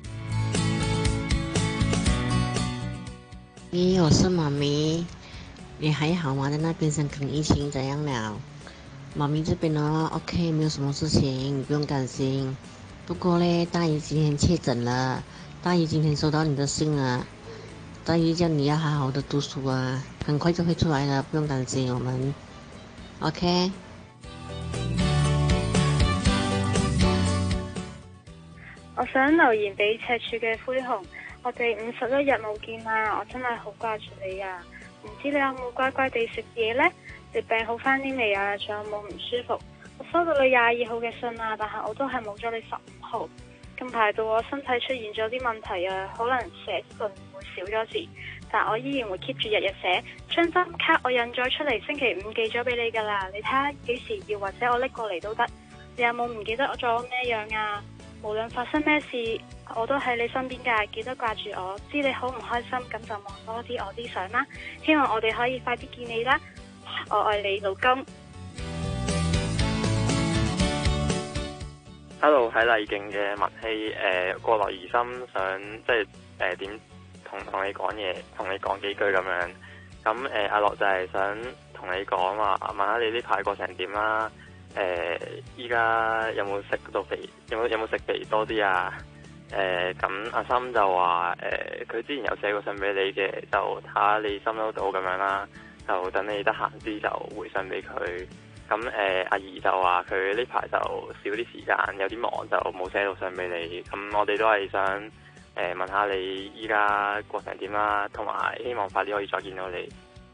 我是媽咪，你還好嗎？在那邊香港疫情怎樣了？媽咪這邊呢 OK， 沒有什麼事情，不用擔心。不過呢，大姨今天確診了，大姨今天收到你的信啊，大姨叫你要好好的讀書啊，很快就會出來了，不用擔心，我們 OK。 我想留言俾赤柱嘅灰熊，我哋51日冇見啦，我真係好掛住你啊！唔知你有冇乖乖地食嘢呢？你病好翻啲未啊？仲有冇唔舒服？我收到你22號嘅信啊，但係我都係冇咗你15號。近排到我身體出現咗啲問題啊，可能寫信會少咗字，但我依然會 keep 住日日寫。張針卡我印咗出嚟，星期5寄咗俾你噶啦，你睇下幾時要，或者我拎過嚟都得。你有冇唔記得我做咩樣啊？無論發生咩事，我都喺你身邊噶，記得掛住我。知你好唔開心，咁就望多啲我啲相啦。希望我哋可以快啲見你啦。我愛你，老公。 Hello， 喺麗景嘅文希，過來疑心想即係點同你講嘢，同你講幾句咁樣。咁阿樂就係想同你講話，問下你呢排過成點啦。依家有冇食到肥？有冇食肥多啲啊？咁阿心就話佢之前有寫過信俾你嘅，就睇下你收唔收到咁樣啦。就等你得閒啲就回信俾佢。咁阿姨就話佢呢排就少啲時間，有啲忙就冇寫到信俾你。咁我哋都係想問下你依家過成點啦，同埋希望快啲可以再見到你。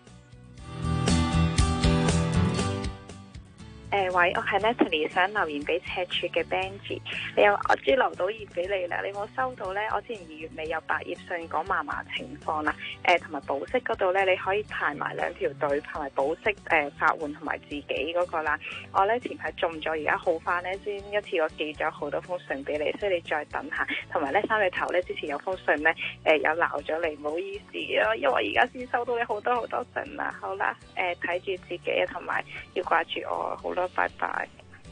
喂，我係 Natalie， 想留言俾赤柱嘅 Benji， 你有我知留到言俾你啦，你冇收到呢？我之前2月尾有8頁信講嫲嫲情況啦，同埋保釋嗰度呢，你可以排埋2條隊，排埋保釋法援同埋自己嗰個啦。我呢前排中咗，而家好翻呢，先一次我寄咗好多封信俾你，所以你再等下。同埋呢三里頭呢，之前有封信呢，有鬧咗你，唔好意思啊，因為而家先收到你好多信啦。好啦，睇住自己啊，同埋要掛住我，好啦。拜拜。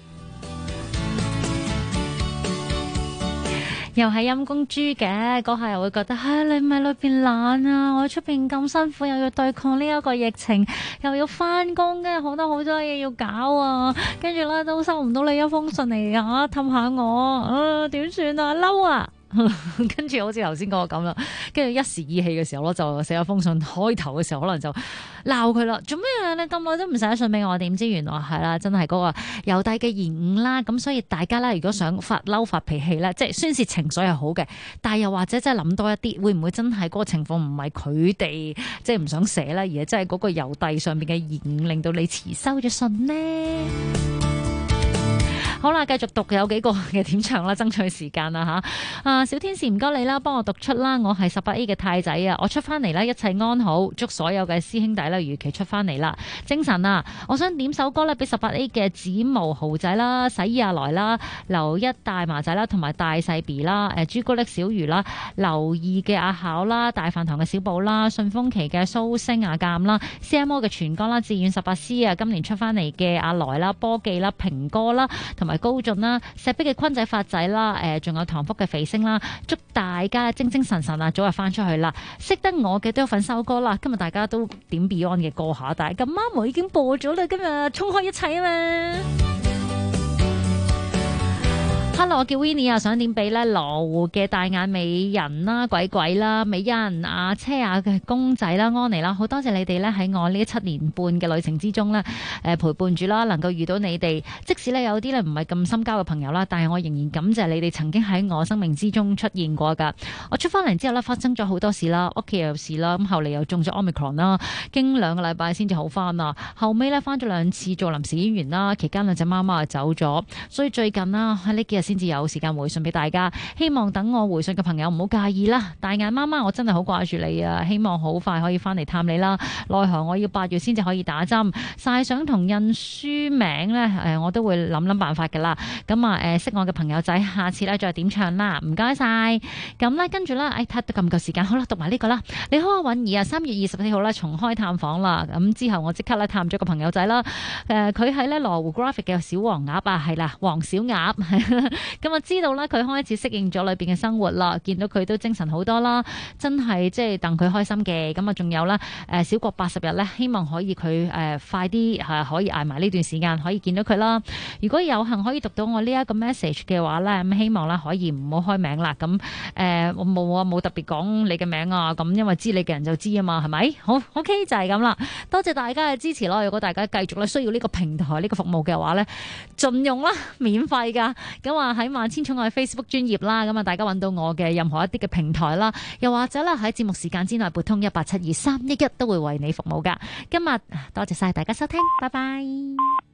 又係陰公豬嘅嗰下，又會覺得你咪裏邊懶啊！我出邊咁辛苦，又要對抗呢一個疫情，又要翻工，跟住好多嘢要搞啊！跟住咧都收唔到你一封信嚟啊，氹下我，點算啊？嬲啊！跟住好似頭先嗰個咁啦，跟住一時意氣嘅時候咯，就寫咗封信。開頭嘅時候可能就鬧佢啦，做咩啊？你咁耐都唔寫信俾我，點知原來係啦，真係嗰個郵遞嘅延誤啦。咁所以大家咧，如果想發嬲發脾氣咧，即係宣泄情緒係好嘅，但係又或者真係諗多一啲，會唔會真係嗰個情況唔係佢哋即係唔想寫咧，而係真係嗰個郵遞上邊嘅延誤令到你遲收咗信呢？ 好啦，繼續讀有幾個嘅點唱啦，爭取時間啦吓。小天使唔該你啦，幫我讀出啦。我係 18A 嘅太仔啊，我出翻嚟啦，一切安好，祝所有嘅師兄弟啦如期出翻嚟啦，精神啊！我想點首歌咧俾 18A 嘅子毛豪仔啦、洗衣阿來啦、劉一大麻仔啦，同埋大細 B 啦、朱古力小魚啦、劉意嘅阿巧啦、大飯堂嘅小寶啦、順風旗嘅蘇星阿鑑啦、CMO 嘅全哥啦、志願18C 啊，今年出翻嚟嘅阿來啦、波記啦、平哥啦，同埋高進啦、石壁嘅坤仔發仔啦，仲有唐福嘅肥星啦，祝大家精精神神啊，早日翻出去啦！識得我嘅都有份收歌啦，今日大家都點 Beyond 嘅歌下，但係咁啱我已經播咗啦，今日衝開一切啊嘛！ Hello， 我叫 Winnie 啊，想點俾咧羅湖嘅大眼美人啦、鬼鬼啦、美人阿車啊嘅公仔啦、安妮啦，好多謝你哋咧喺我呢7年半嘅旅程之中咧，陪伴住啦，能夠遇到你哋，即使咧有啲咧唔係咁深交嘅朋友啦，但係我仍然感謝你哋曾經喺我生命之中出現過噶。我出翻嚟之後咧，發生咗好多事啦，屋企又有事啦，咁後嚟又中咗 Omicron 啦，經2個禮拜先至好翻啊。後尾咧翻咗2次做臨時演員啦，期間2隻貓貓就走咗，所以最近啦喺呢幾日先至有時間回信俾大家，希望等我回信嘅朋友唔好介意啦。大眼媽媽，我真係好掛住你啊，希望好快可以翻嚟探你啦。奈何我要8月先至可以打針，晒相同印書名咧，我都會諗辦法噶啦。咁啊，識我嘅朋友仔，下次咧再點唱啦，唔該晒。咁咧跟住咧，睇得咁夠時間，好啦，讀埋呢個啦。你好啊，允兒啊，3月24號咧重開探訪啦。咁之後我即刻咧探咗個朋友仔啦。佢係咧羅湖 Graphic 嘅小黃鴨啊，係啦，黃小鴨。咁我知道啦，佢開始適應咗裏邊嘅生活啦，見到佢都精神好多啦，真係即係戥佢開心嘅。咁啊，仲有啦，小過80日咧，希望可以佢快啲可以捱埋呢段時間，可以見到佢啦。如果有幸可以讀到我呢一個 message 嘅話咧，咁希望啦可以唔好開名啦。咁我冇特別講你嘅名啊，咁因為知你嘅人就知啊嘛，係咪？好 OK 就係咁啦，多謝大家嘅支持咯。如果大家繼續咧需要呢個平台呢個服務嘅話咧，盡用啦，免費噶。咁啊喺萬千寵愛 Facebook 專頁啦，咁啊大家揾到我嘅任何一啲嘅平台啦，又或者啦喺節目時間之內撥通187231都會為你服務噶。今日多謝晒大家收聽，拜拜。